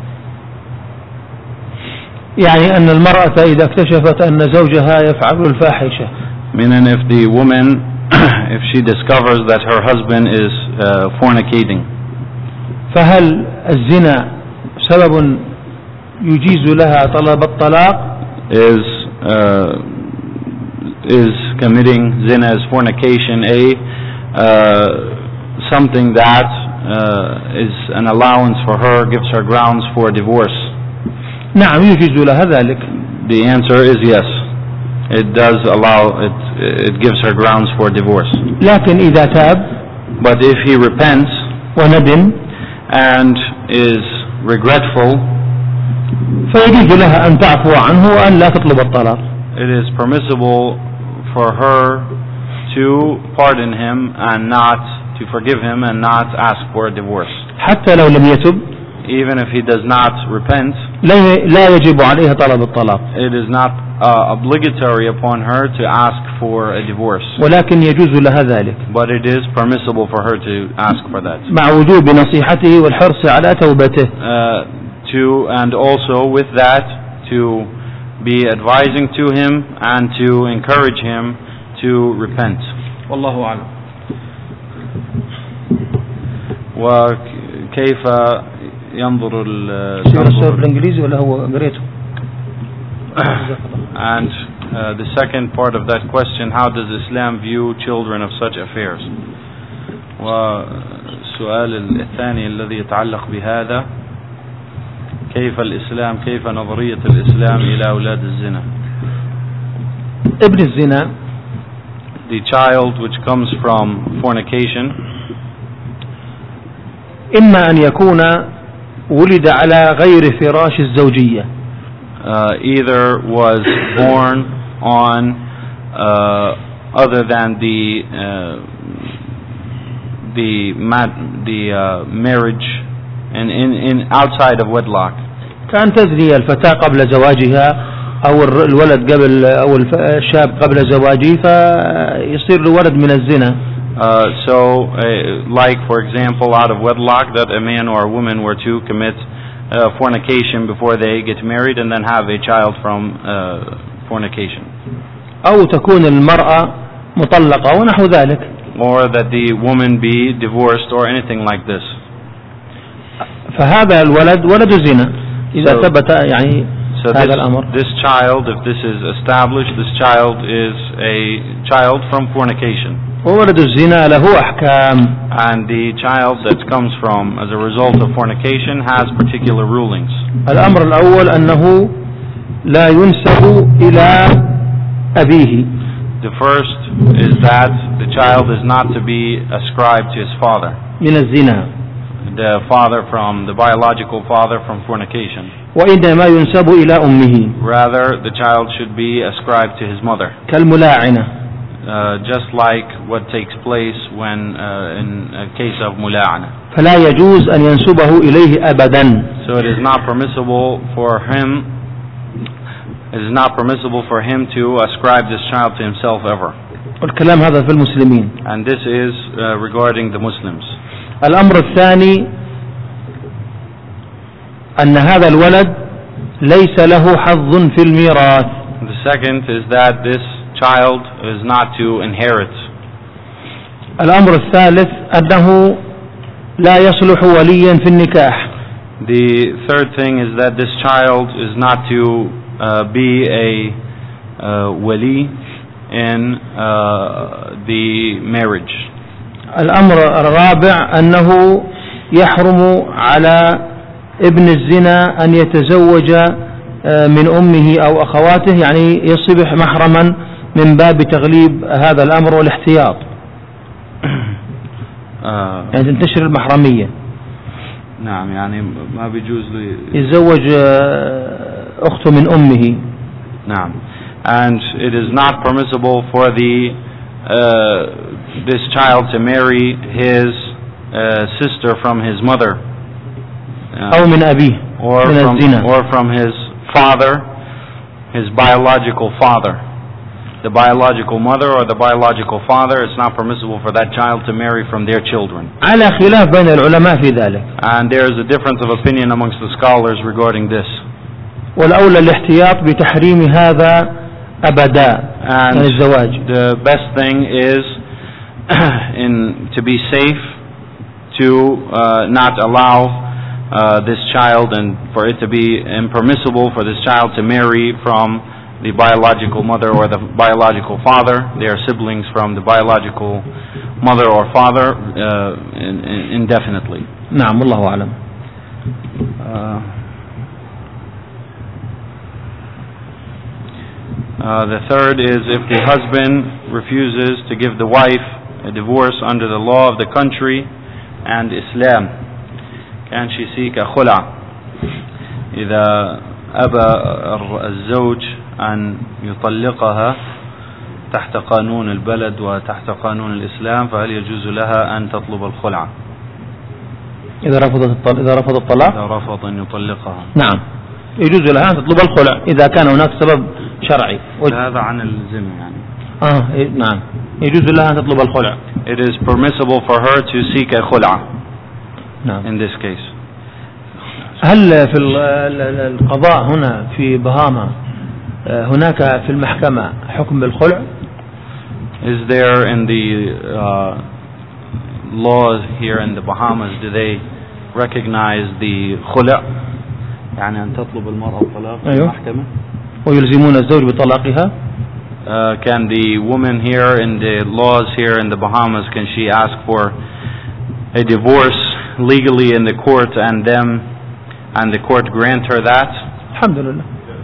يعني أن المرأة إذا اكتشفت أن زوجها يفعل الفاحشة، meaning if the woman if she discovers that her husband is fornicating, فهل الزنا سبب يجيز لها طلب الطلاق؟ Is committing zina as fornication something that is an allowance for her, gives her grounds for divorce? نعم يجيز لها ذلك. The answer is yes. It does allow it. It gives her grounds for divorce. لكن إذا تاب, but if he repents وندم, and is regretful, فيجوز لها أن تعفو عنه وأن لا تطلب الطلاق. It is permissible for her to pardon him and not to forgive him and not ask for a divorce. حتى لو لم يتب, even if he does not repent, لا يجب عليها طلب الطلاق. it is not obligatory upon her to ask for a divorce. ولكن يجوز لها ذلك. But it is permissible for her to ask for that. مع وجوب نصيحته والحرص على توبته. And also with that to be advising to him and to encourage him to repent. والله أعلم. وكيف ينظر السؤال بالإنجليزي ولا هو قريته؟ And the second part of that question: how does Islam view children of such affairs? والسؤال الثاني الذي يتعلق بهذا: كيف الإسلام، كيف نظرية الإسلام إلى أولاد الزنا؟ ابن الزنا, the child which comes from fornication, إما أن يكون ولد على غير فراش الزوجية, either was born on other than the marriage and in outside of wedlock. كان تزني الفتاة قبل زواجها أو الولد قبل أو الشاب قبل زواجه فيصير الولد من الزنا. Like for example, out of wedlock, that a man or a woman were to commit fornication before they get married and then have a child from fornication. أو تكون المرأة مطلقة ونحو ذلك. Or that the woman be divorced or anything like this. فهذا الولد ولد زنا إذا ثبت يعني هذا الأمر. This child, if this is established, this child is a child from fornication. وولد الزنا له أحكام. And the child that comes from as a result of fornication has particular rulings. الأمر الأول أنه لا ينسب إلى أبيه. The first is that the child is not to be ascribed to his father. من الزنا. The father from the biological father from fornication. وإنما ينسب إلى أمه. Rather, the child should be ascribed to his mother. كالملاعنة. just like what takes place when in a case of mula'ana. فلا يجوز أن ينسبه إليه أبدا. So it is not permissible for him. It is not permissible for him to ascribe this child to himself ever. والكلام هذا في المسلمين. And this is regarding the Muslims. الأمر الثاني أن هذا الولد ليس له حظ في الميراث. The second is that this child is not to inherit. الأمر الثالث أنه لا يصلح وليا في النكاح. The third thing is that this child is not to be a wali in the marriage. الأمر الرابع أنه يحرم على ابن الزنا أن يتزوج من أمه أو أخواته، يعني يصبح محرما من باب تغليب هذا الأمر والاحتياط، يعني تنتشر المحرمية. نعم، يعني ما بيجوز يتزوج أخته من أمه. نعم. And it is not permissible for this child to marry his sister from his mother, أو من أبيه من الزنا، or from his father, his biological father. The biological mother or the biological father, it's not permissible for that child to marry from their children. على خلاف بين العلماء في ذلك. And there is a difference of opinion amongst the scholars regarding this. والأولى الاحتياط بتحريم هذا أبدا And من الزواج. the best thing is to be safe to not allow this child, and for it to be impermissible for this child to marry from the biological mother or the biological father. They are siblings from the biological mother or father indefinitely. نعم، والله أعلم. The third is if the husband refuses to give the wife a divorce under the law of the country and Islam, can she seek a khula? إذا أبى الزوج أن يطلقها تحت قانون البلد وتحت قانون الإسلام، فهل يجوز لها أن تطلب الخلع؟ إذا رفض الطلاق؟ إذا رفض أن يطلقها، نعم، يجوز لها أن تطلب الخلع إذا كان هناك سبب شرعي. هذا عن الزنا يعني. نعم، يجوز لها أن تطلب الخلع. It is permissible for her to seek a khul'a. نعم. In this case. هل في القضاء هنا في بهاما هناك في المحكمة حكم بالخلع؟ Is there in the laws here in the Bahamas, do they recognize the khula'? يعني أن تطلب المرأة الطلاق في المحكمة؟ ويلزمون الزوج بطلاقها؟ Can the woman here in the laws here in the Bahamas, can she ask for a divorce legally in the court and the court grant her that? الحمد لله.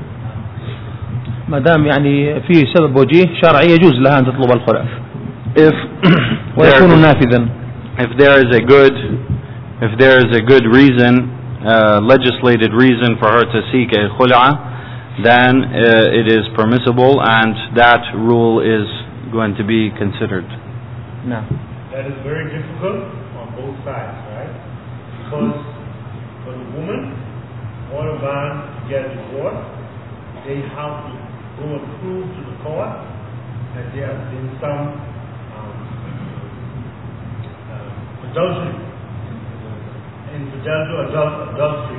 ما دام يعني في سبب وجيه شرعي يجوز لها أن تطلب الخلع. ويكون نافذا. If there is a good reason, legislated reason for her to seek a khul'a, then it is permissible, and that rule is going to be considered. No. That is very difficult on both sides, right? Because for the woman or the man to get a divorce, they have to go and prove to the court that there has been some adultery, infidelity or adultery.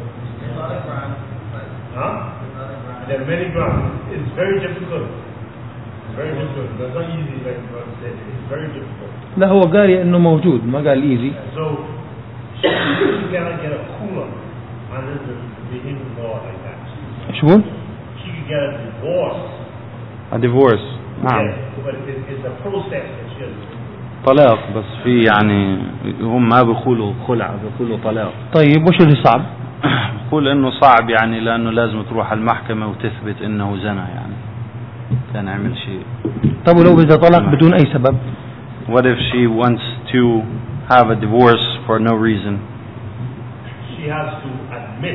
There are many grounds. It's very difficult. It's very difficult. It's not easy, like what I said. It's very difficult. لا هو قال إنه موجود، ما قال easy. So she cannot get a cooler under the Hindu law like that. شو بقول؟ She can get a divorce. A divorce. نعم. Yes, but it's a process that she has. طلاق، بس في يعني هم ما بيقولوا خلع، بيقولوا طلاق. طيب وش اللي صعب؟ بقول انه صعب يعني لانه لازم تروح المحكمة وتثبت انه زنا، يعني كان عمل شيء. طب ولو إذا طلق بدون أي سبب؟ What if she wants to have a divorce for no reason? She has to admit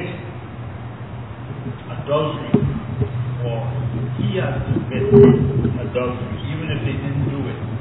adultery, or he has to admit adultery, even if they didn't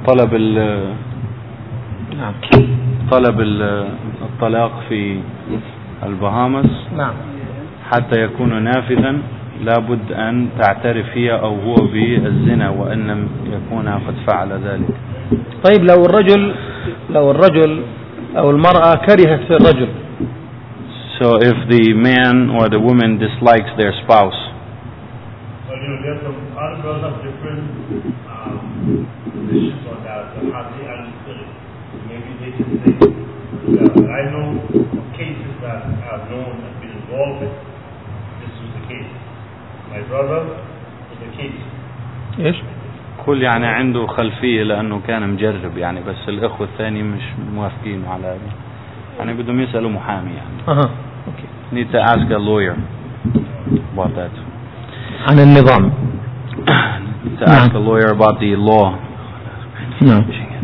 طلب الطلاق في البهامس نعم حتى يكون نافذا لابد أن تعترف هي أو هو بالزنا وأن لم يكون قد فعل ذلك. طيب لو الرجل أو المرأة كرهت في الرجل. So if the man or the woman dislikes their spouse. Well, there's some articles of different positions on that, how they understood it. Maybe they can say, but I know of cases that I've known have been involved with. This was the case. My brother was the case. إيش؟ كل يعني عنده خلفية لأنه كان مجرب يعني بس الأخوة الثاني مش موافقين على هذا يعني بدهم يسألوا محامي يعني. Okay. Need to ask a lawyer about that. عن النظام. To ask a lawyer about the law. نعم.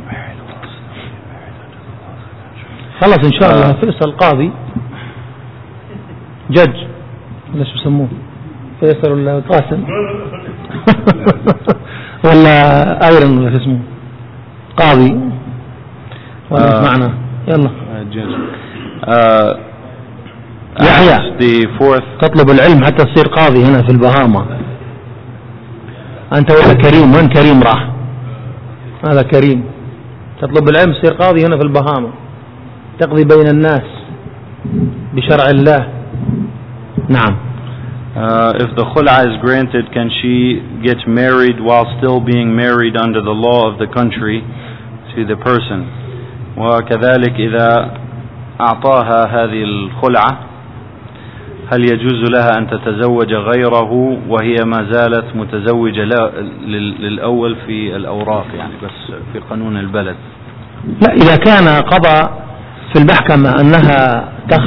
خلاص إن شاء الله فيصل قاضي جج ولا شو يسموه فيصل ولا قاسم ولا ايرن ولا اسمه قاضي ولا اسمعنا يلا يحيى تطلب العلم حتى تصير قاضي هنا في البهاما انت ولا كريم وين كريم راح هذا كريم تطلب العلم تصير قاضي هنا في البهاما تقضي بين الناس بشرع الله نعم. If the khul'a is granted, can she get married while still being married under the law of the country to the person? وكذلك إذا أعطاها هذه الخلعة هل يجوز لها أن تتزوج غيره وهي ما زالت متزوجة للأول في الأوراق يعني بس في قانون البلد؟ لا إذا كان قضى في المحكمة أنها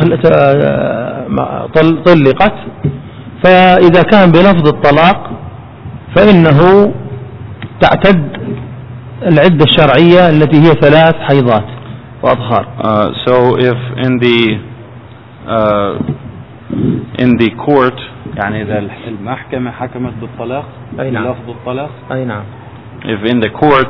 طلقت فإذا كان بلفظ الطلاق فإنه تعتد العدة الشرعية التي هي 3 حيضات وأطهار. So if in the court يعني إذا المحكمة حكمت بالطلاق بلفظ الطلاق أي نعم. If in the court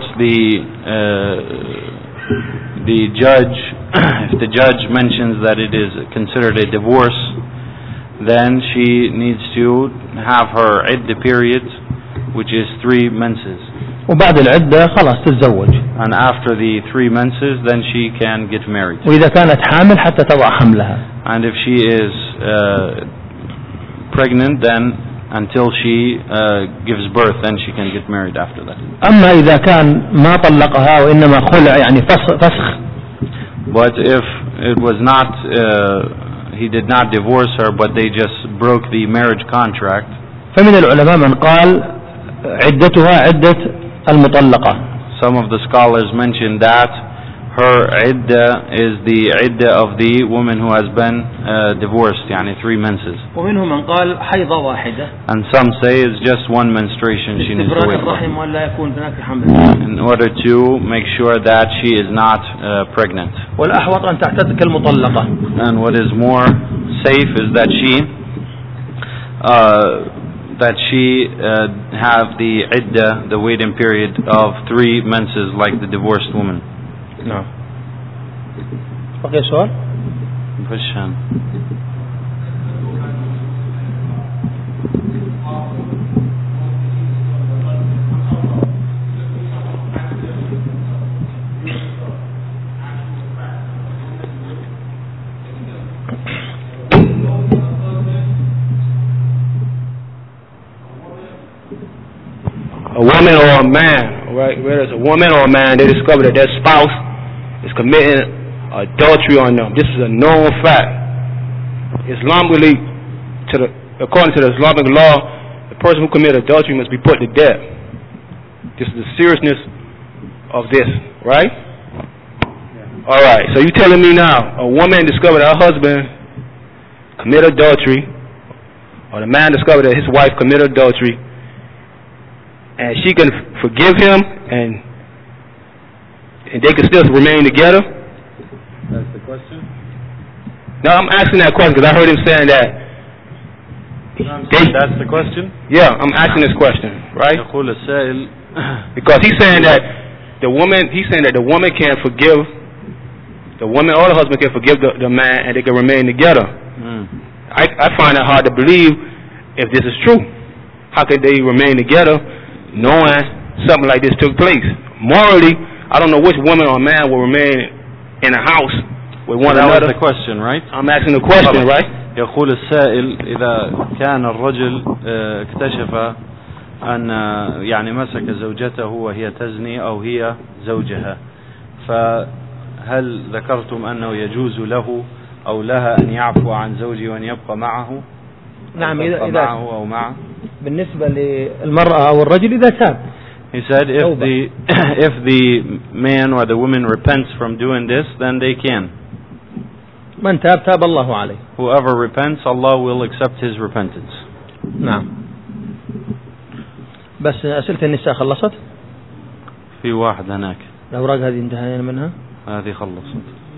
the judge if the judge mentions that it is considered a divorce then she needs to have her idda period which is 3 menses. وبعد العدة خلاص تتزوج. And after the 3 menses then she can get married. وإذا كانت حامل حتى تضع حملها. And if she is pregnant then until she gives birth then she can get married after that. أما إذا كان ما طلقها وإنما خلع يعني فسخ. But if it was not he did not divorce her but they just broke the marriage contract. فمن العلماء من قال عدتها عدة المطلقة. Some of the scholars mentioned that her idda is the idda of the woman who has been divorced يعني 3 menses. ومنهم من قال حيضة واحدة. And some say it's just 1 menstruation she needs to wait الرحم ولا يكون هناك حمل. in order to make sure that she is not pregnant. والأحوط أن تعتد كالمطلقة. And what is more safe is that she have the idda, the waiting period of 3 menses like the divorced woman. نعم. بقي سؤال؟ فشان. A woman or a man, right? Whether it's a woman or a man, they discover that their spouse is committing adultery on them. This is a known fact. Islamically, according to the Islamic law, the person who commits adultery must be put to death. This is the seriousness of this, right? Yeah. All right. So you telling me now, a woman discovered her husband committed adultery, or the man discovered that his wife committed adultery, and she can forgive him, and they can still remain together? That's the question? No, I'm asking that question because I heard him saying that. That's the question? Yeah, I'm asking this question, right? Because he's saying that the woman, he's saying that the woman can't forgive, the woman or the husband can forgive the man and they can remain together. I find it hard to believe if this is true. How could they remain together knowing something like this took place? Morally, I don't know which woman or man will remain in a house with one another. That's the question, right? I'm asking the question, right? يقول السائل إذا كان الرجل اكتشف أن يعني مسك زوجته وهي تزني أو هي زوجها، فهل ذكرتم أنه يجوز له أو لها أن يعفو عن زوجه وأن يبقى معه؟ نعم، إذا معه أو معه. بالنسبة للمرأة أو الرجل إذا تاب. He said if the man or the woman repents from doing this, then they can. من تاب تاب الله عليه. Whoever repents, Allah will accept his repentance. نعم. بس أسئلة النساء خلصت؟ في واحد هناك. الأوراق هذه انتهينا منها؟ هذه خلصت.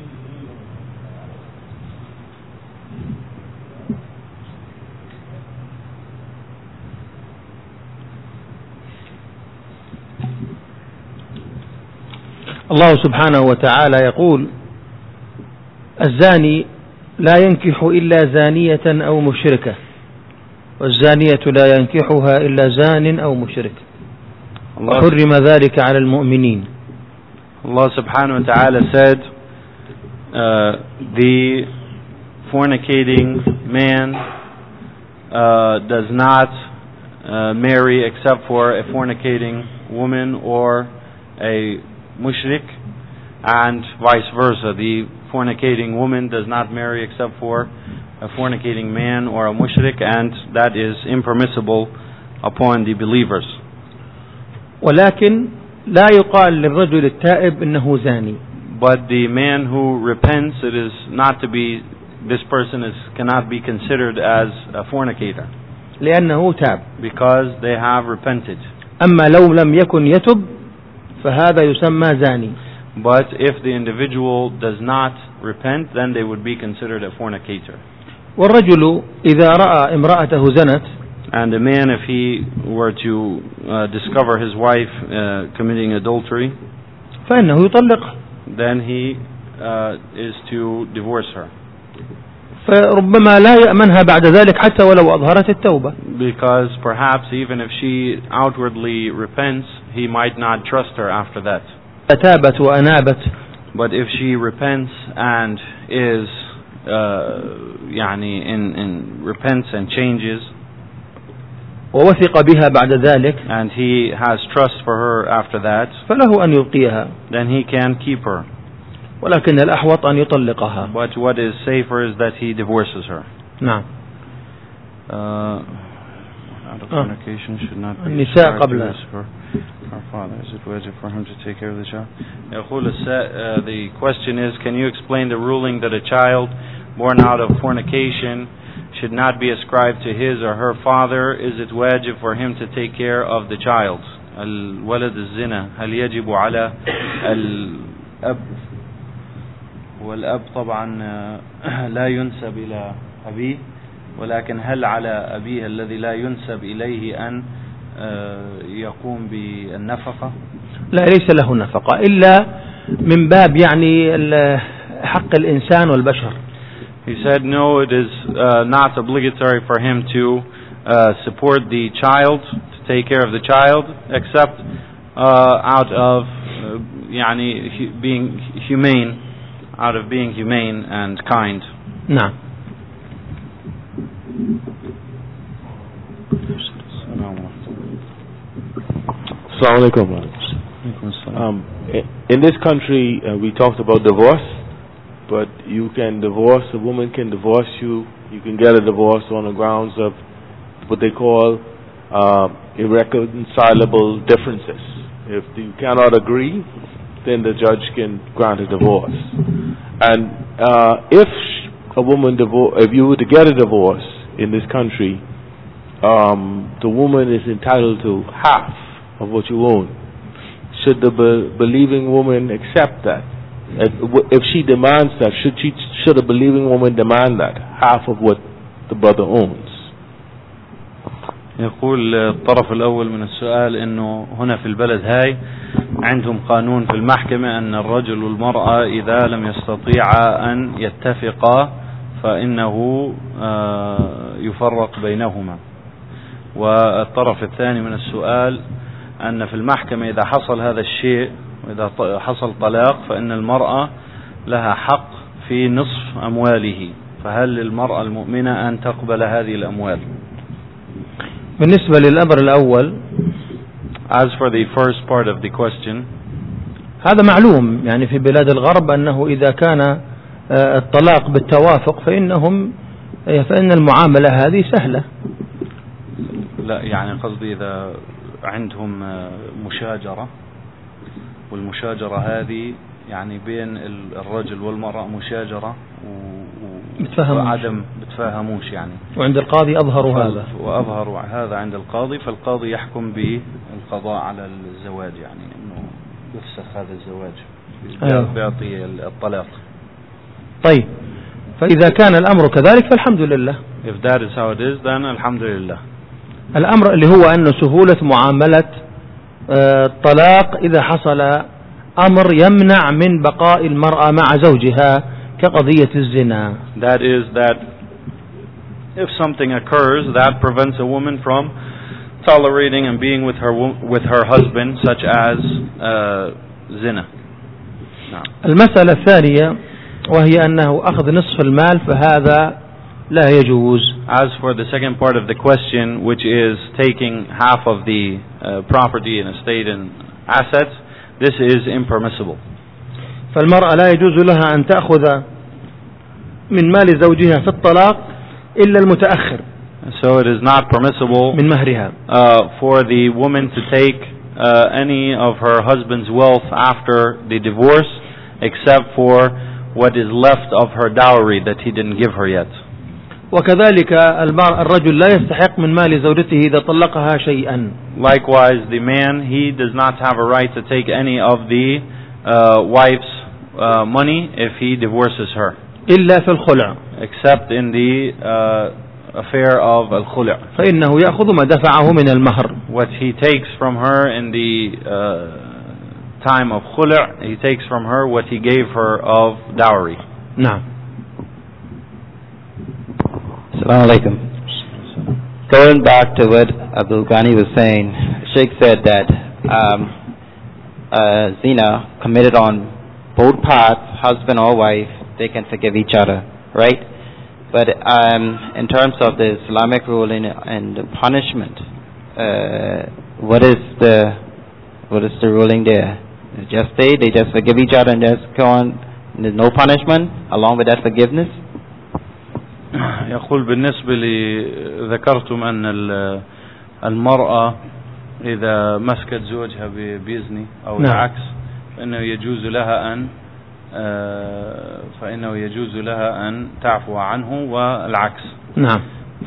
الله سبحانه وتعالى يقول: الزاني لا ينكح إلا زانية أو مشركة، والزانية لا ينكحها إلا زان أو مشرك، وحرم ذلك على المؤمنين. Allah subhanahu wa ta'ala said the fornicating man does not marry except for a fornicating woman or a mushrik, and vice versa. The fornicating woman does not marry except for a fornicating man or a mushrik, and that is impermissible upon the believers. ولكن لا يقال للرجل التائب إنه زاني. But the man who repents, it is not to be, this person cannot be considered as a fornicator. لأنه تاب. Because they have repented. أما لو لم يكن يتب فهذا يسمى زاني. But if the individual does not repent, then they would be considered a fornicator. والرجل إذا رأى امرأته زنت. And a man, if he were to discover his wife committing adultery, فإنه يطلقها. then he is to divorce her. فربما لا يأمنها بعد ذلك حتى ولو أظهرت التوبة. Because perhaps even if she outwardly repents, he might not trust her after that. تابت وأنابت. But if she repents and is يعني in repents and changes, ووثق بها بعد ذلك, and he has trust for her after that, فله أن يبقيها. then he can keep her. ولكن الأحوط أن يطلقها. But what is safer is that he divorces her. نعم. Out of fornication should not be النساء قبل. Our father, is it wajib for him to take care of the child? The question is, can you explain the ruling that a child born out of fornication should not be ascribed to his or her father? Is it wajib for him to take care of the child? الولد الزنا هل يجب على الأب؟ والأب طبعا لا ينسب إلى أبيه، ولكن هل على أبيه الذي لا ينسب إليه أن يقوم بالنفقة؟ لا، ليس له نفقة إلا من باب يعني حق الإنسان والبشر. He said no, it is not obligatory for him to support the child, to take care of the child, except out of يعني being humane, out of being humane and kind. نعم. Assalamu alaikum. In this country, we talked about divorce, but you can divorce, a woman can divorce you, you can get a divorce on the grounds of what they call irreconcilable differences. If you cannot agree, then the judge can grant a divorce. And if a woman if you were to get a divorce in this country, the woman is entitled to half of what you own. Should the believing woman accept that? If she demands that, should a believing woman demand that, half of what the brother owns? يقول الطرف الأول من السؤال إنه هنا في البلد هاي عندهم قانون في المحكمة أن الرجل والمرأة إذا لم يستطيعا أن يتفقا فإنه يفرق بينهما. والطرف الثاني من السؤال أن في المحكمة إذا حصل هذا الشيء وإذا حصل طلاق فإن المرأة لها حق في نصف أمواله، فهل للمرأة المؤمنة أن تقبل هذه الأموال؟ بالنسبة للأمر الأول، As for the first part of the question, هذا معلوم يعني في بلاد الغرب أنه إذا كان الطلاق بالتوافق فإن المعاملة هذه سهلة. لا يعني قصدي إذا عندهم مشاجرة، والمشاجرة هذه يعني بين الرجل والمرأة مشاجرة وعدم بتفاهموش يعني، وعند القاضي أظهروا هذا وأظهروا هذا عند القاضي، فالقاضي يحكم بالقضاء على الزواج، يعني إنه يفسخ هذا الزواج بيعطي الطلاق. طيب فإذا كان الأمر كذلك فالحمد لله. If that is how it is, then الحمد لله. الأمر اللي هو أنه سهولة معاملة الطلاق إذا حصل أمر يمنع من بقاء المرأة مع زوجها كقضية الزنا. That is that if something occurs that prevents a woman from tolerating and being with her husband, such as zina. المسألة الثانية وهي أنه أخذ نصف المال فهذا لا يجوز. As for the second part of the question, which is taking half of the property in estate and assets, this is impermissible. فالمرأة لا يجوز لها أن تأخذ من مال زوجها في الطلاق إلا المتأخر. So it is not permissible من مهرها for the woman to take any of her husband's wealth after the divorce, except for what is left of her dowry that he didn't give her yet. وكذلك الرجل لا يستحق من مال زوجته إذا طلقها شيئا. Likewise, the man, he does not have a right to take any of the wife's money if he divorces her. إلا في الخلع. Except in the affair of al-khul'. فإنه يأخذ ما دفعه من المهر. What he takes from her in the time of khul', he takes from her what he gave her of dowry. نعم. Assalamu alaikum. Going back to what Abdul Ghani was saying, Sheikh said that zina committed on both parts, husband or wife, they can forgive each other, right? But in terms of the Islamic ruling and the punishment, what is the ruling there? They just forgive each other and just go on. There's no punishment along with that forgiveness. يقول بالنسبة ذكرتم أن المرأة إذا مسكت زوجها بيزني أو العكس فإنه يجوز لها أن تعفو عنه والعكس. نعم.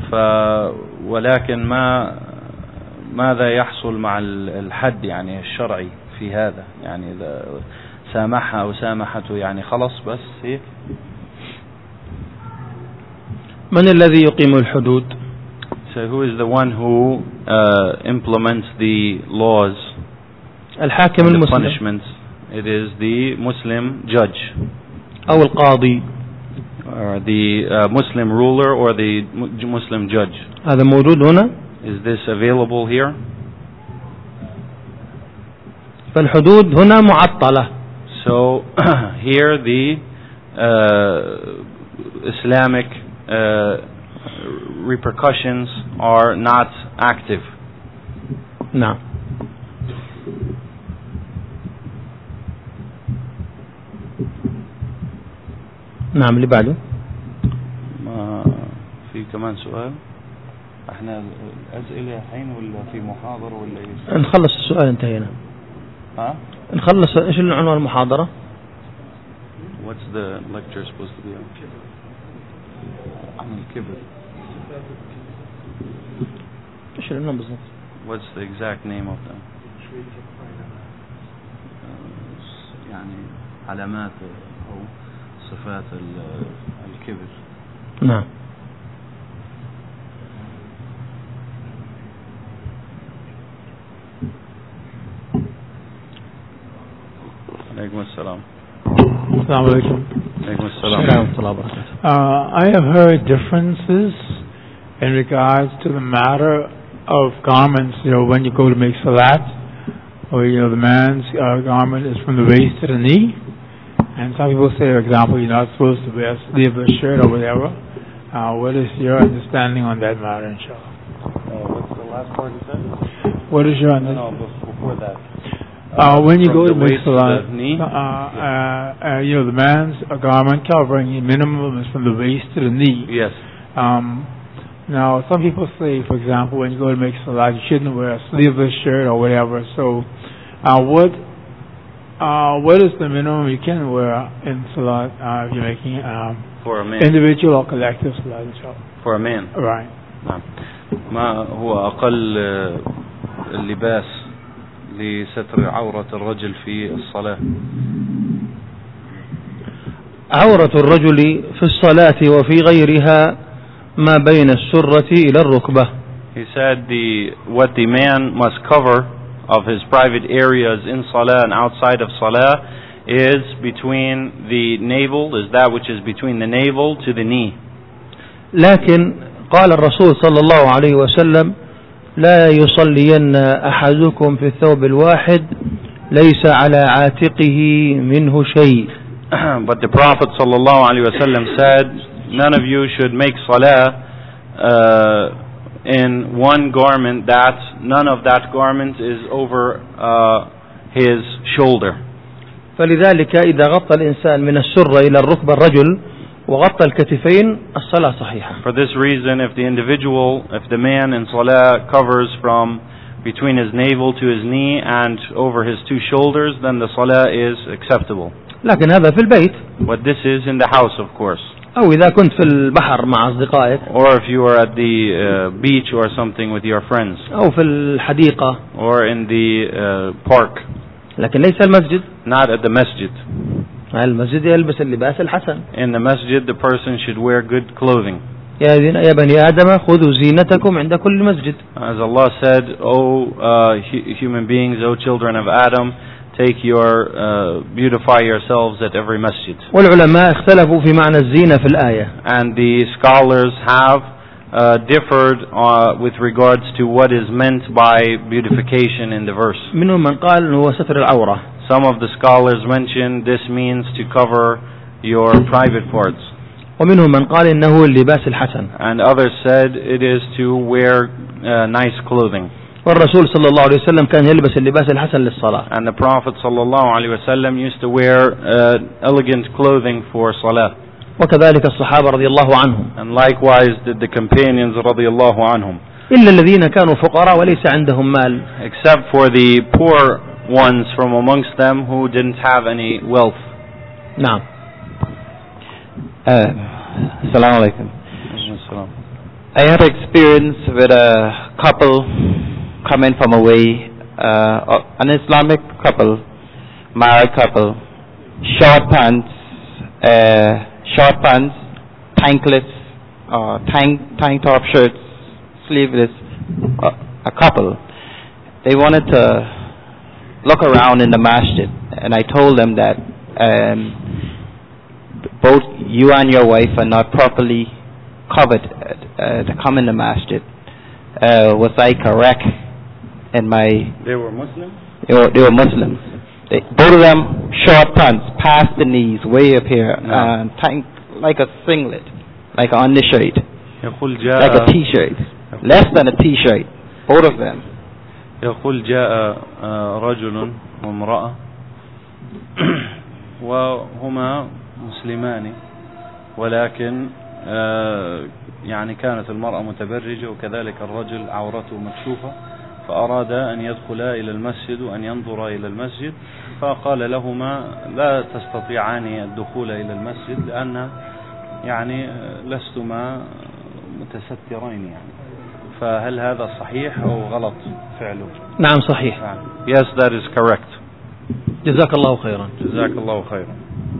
ولكن ماذا يحصل مع الحد يعني الشرعي في هذا؟ يعني إذا سامحها أو سامحته يعني خلص بس هيك. من الذي يقيم الحدود؟ So who is the one who implements the laws, الحاكم the المسلم. punishments? It is the Muslim judge, أو القاضي, or the Muslim ruler, or the Muslim judge. هذا موجود هنا. Is this available here? فالحدود هنا معطلة. So here the Islamic repercussions are not active. نعم. نعم اللي بعده. ما في كمان سؤال؟ احنا الأسئلة الحين ولا في محاضرة ولا ايش؟ نخلص السؤال انتهينا. ها؟ نخلص ايش العنوان المحاضرة؟ What's the lecture supposed to be on? عن الكبر. ايش العنوان بالضبط؟ What's the exact name of them? يعني علامات أو صفات الكبر. نعم. Alaikum assalam. Assalamu alaikum. Alaikum assalam. I have heard differences in regards to the matter of garments, when you go to make salat, or, the man's garment is from the waist to the knee. And some people say, for example, you're not supposed to wear a sleeveless shirt or whatever. What is your understanding on that matter, inshallah? What's the last part you said? What is your understanding? No, before that. When you go to the make waist salat, to the knee? the man's garment covering, minimum is from the waist to the knee. Yes. Now, some people say, for example, when you go to make salat, you shouldn't wear a sleeveless shirt or whatever. So, what is the minimum you can wear in salat if you're making for a man? Individual or collective salat, inshallah? For a man. Right. ما هو أقل اللباس لستر عورة الرجل في الصلاة؟ عورة الرجل في الصلاة وفي غيرها ما بين السرة إلى الركبة. He said what the man must cover of his private areas in salah and outside of salah is between the navel, is that which is between the navel to the knee. لكن قال الرسول صلى الله عليه وسلم لا يصلين أحدكم في الثوب الواحد ليس على عاتقه منه شيء. But the Prophet صلى الله عليه وسلم said none of you should make salah in one garment that none of that garment is over his shoulder. فلذلك إذا غطى الإنسان من السرة إلى الركبة الرجل وغطى الكتفين الصلاة صحيحة. For this reason, if the man in salah covers from between his navel to his knee and over his two shoulders, then the salah is acceptable. لكن هذا في البيت. But this is in the house, of course. أو إذا كنت في البحر مع أصدقائك. Or if you are at the beach or something with your friends. أو في الحديقة. Or in the park. لكن ليس المسجد. Not at the masjid. المسجد يلبس اللباس الحسن. In the masjid, the person should wear good clothing. يا بني آدم خذوا زينتكم عند كل مسجد. As Allah said, O human beings, O children of Adam, beautify yourselves at every masjid. والعلماء اختلفوا في معنى الزينة في الآية. And the scholars have differed with regards to what is meant by beautification in the verse. منهم من قال إنه هو ستر العورة. Some of the scholars mentioned this means to cover your private parts. ومنهم من قال إنه اللباس الحسن. And others said it is to wear nice clothing. والرسول صلى الله عليه وسلم كان يلبس اللباس الحسن للصلاة. And the Prophet صلى الله عليه وسلم used to wear elegant clothing for salah. وكذلك الصحابة رضي الله عنهم. And likewise did the companions رضي الله عنهم. إلا الذين كانوا فقراء وليس عندهم مال. Except for the poor ones from amongst them who didn't have any wealth. نعم. Assalamu alaikum. I had experience with a couple coming from away, an Islamic couple, married couple, short pants, tankless, tank top shirts, sleeveless, a couple. They wanted to look around in the masjid, and I told them that both you and your wife are not properly covered to come in the masjid. Was I correct in my... They were Muslims? They were Muslims. Both of them short pants, past the knees, way up here, and tank like a singlet, like an undershirt, like a t-shirt, less than a t-shirt, both of them. يقول جاء رجل وامرأة وهما مسلمان ولكن يعني كانت المرأة متبرجة وكذلك الرجل عورته مكشوفة فأراد أن يدخلا إلى المسجد وأن ينظرا إلى المسجد فقال لهما لا تستطيعان الدخول إلى المسجد لأن يعني لستما متسترين يعني فهل هذا صحيح أو غلط فعله؟ نعم صحيح. Yes, that is correct. جزاك الله خيرا. جزاك الله خيرا.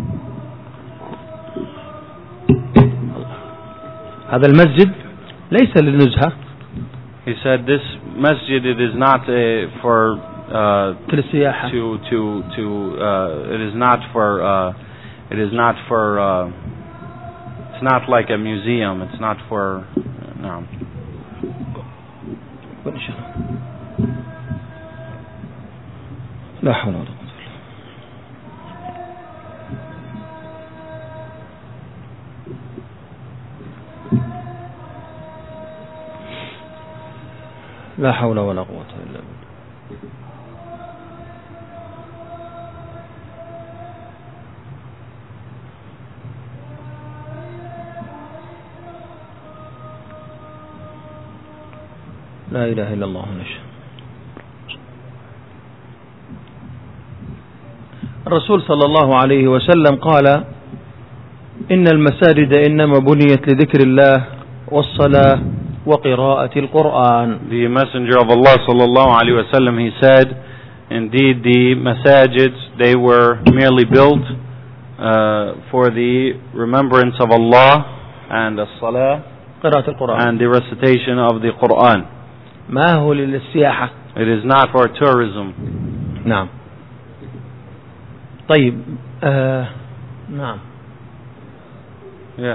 هذا المسجد ليس للنزهة. He said this masjid it is not for للسياحة. It's not like a museum. It's not for. No. لا حول ولا قوة. لا حول ولا قوة إلا بالله. لا إله إلا الله نشهد. الرسول صلى الله عليه وسلم قال: إن المساجد إنما بنيت لذكر الله والصلاة وقراءة القرآن. The Messenger of Allah sallallahu alaihi wasallam, he said, indeed the masajid, they were merely built for the remembrance of Allah and the salah قراءة القرآن and the recitation of the Quran. ما هو للسياحة. It is not for tourism. نعم. طيب. نعم. Yeah.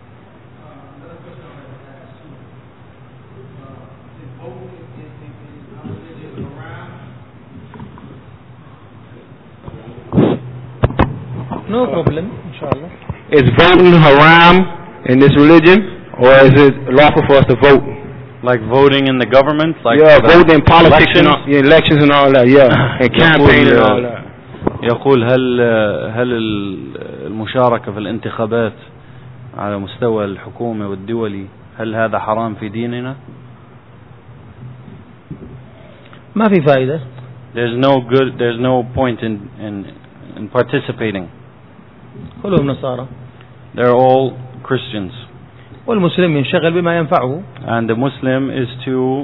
No problem, inshallah. Is voting haram in this religion, or is it lawful for us to vote? Like voting in the government? Like voting in politics elections and all that, and campaign and all that. يقول هل المشاركة في الانتخابات على مستوى الحكومة والدولي هل هذا حرام في ديننا؟ ما في فائدة. There's no point in participating. كلهم نصارى. They're all Christians. والمسلم ينشغل بما ينفعه. And the Muslim is to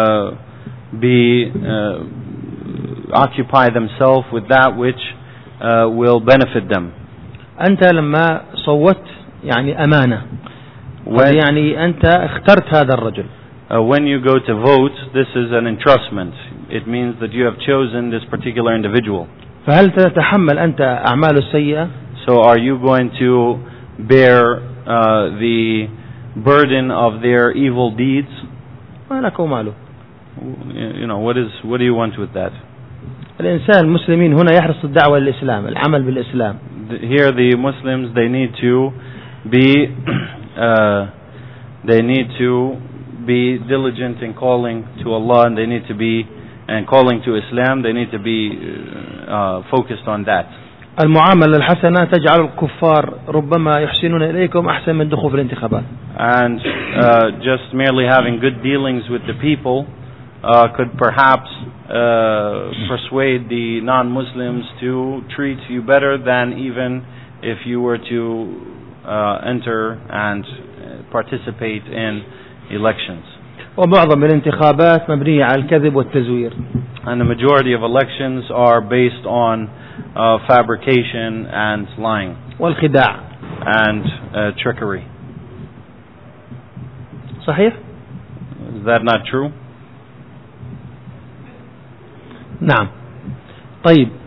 occupy themselves with that which will benefit them. أنت لما صوت يعني أمانة. يعني أنت اخترت هذا الرجل. When you go to vote, this is an entrustment. It means that you have chosen this particular individual. فهل تتحمل أنت أعمال السيئة؟ So are you going to bear the burden of their evil deeds? ما لك وماله. You know, what do you want with that? الإنسان المسلمين هنا يحرص الدعوة للإسلام، العمل بالإسلام. Here the Muslims, they need to be diligent in calling to Allah, and they need to be calling to Islam. They need to be focused on that. المعاملة الحسنة تجعل الكفار ربما يحسنون إليكم أحسن من دخول في الانتخابات. And just merely having good dealings with the people could perhaps persuade the non-Muslims to treat you better than even if you were to enter and participate in elections. ومعظم الانتخابات مبنية على الكذب والتزوير. And the majority of elections are based on fabrication and lying. والخداع. And trickery. صحيح؟ Is that not true? نعم. طيب.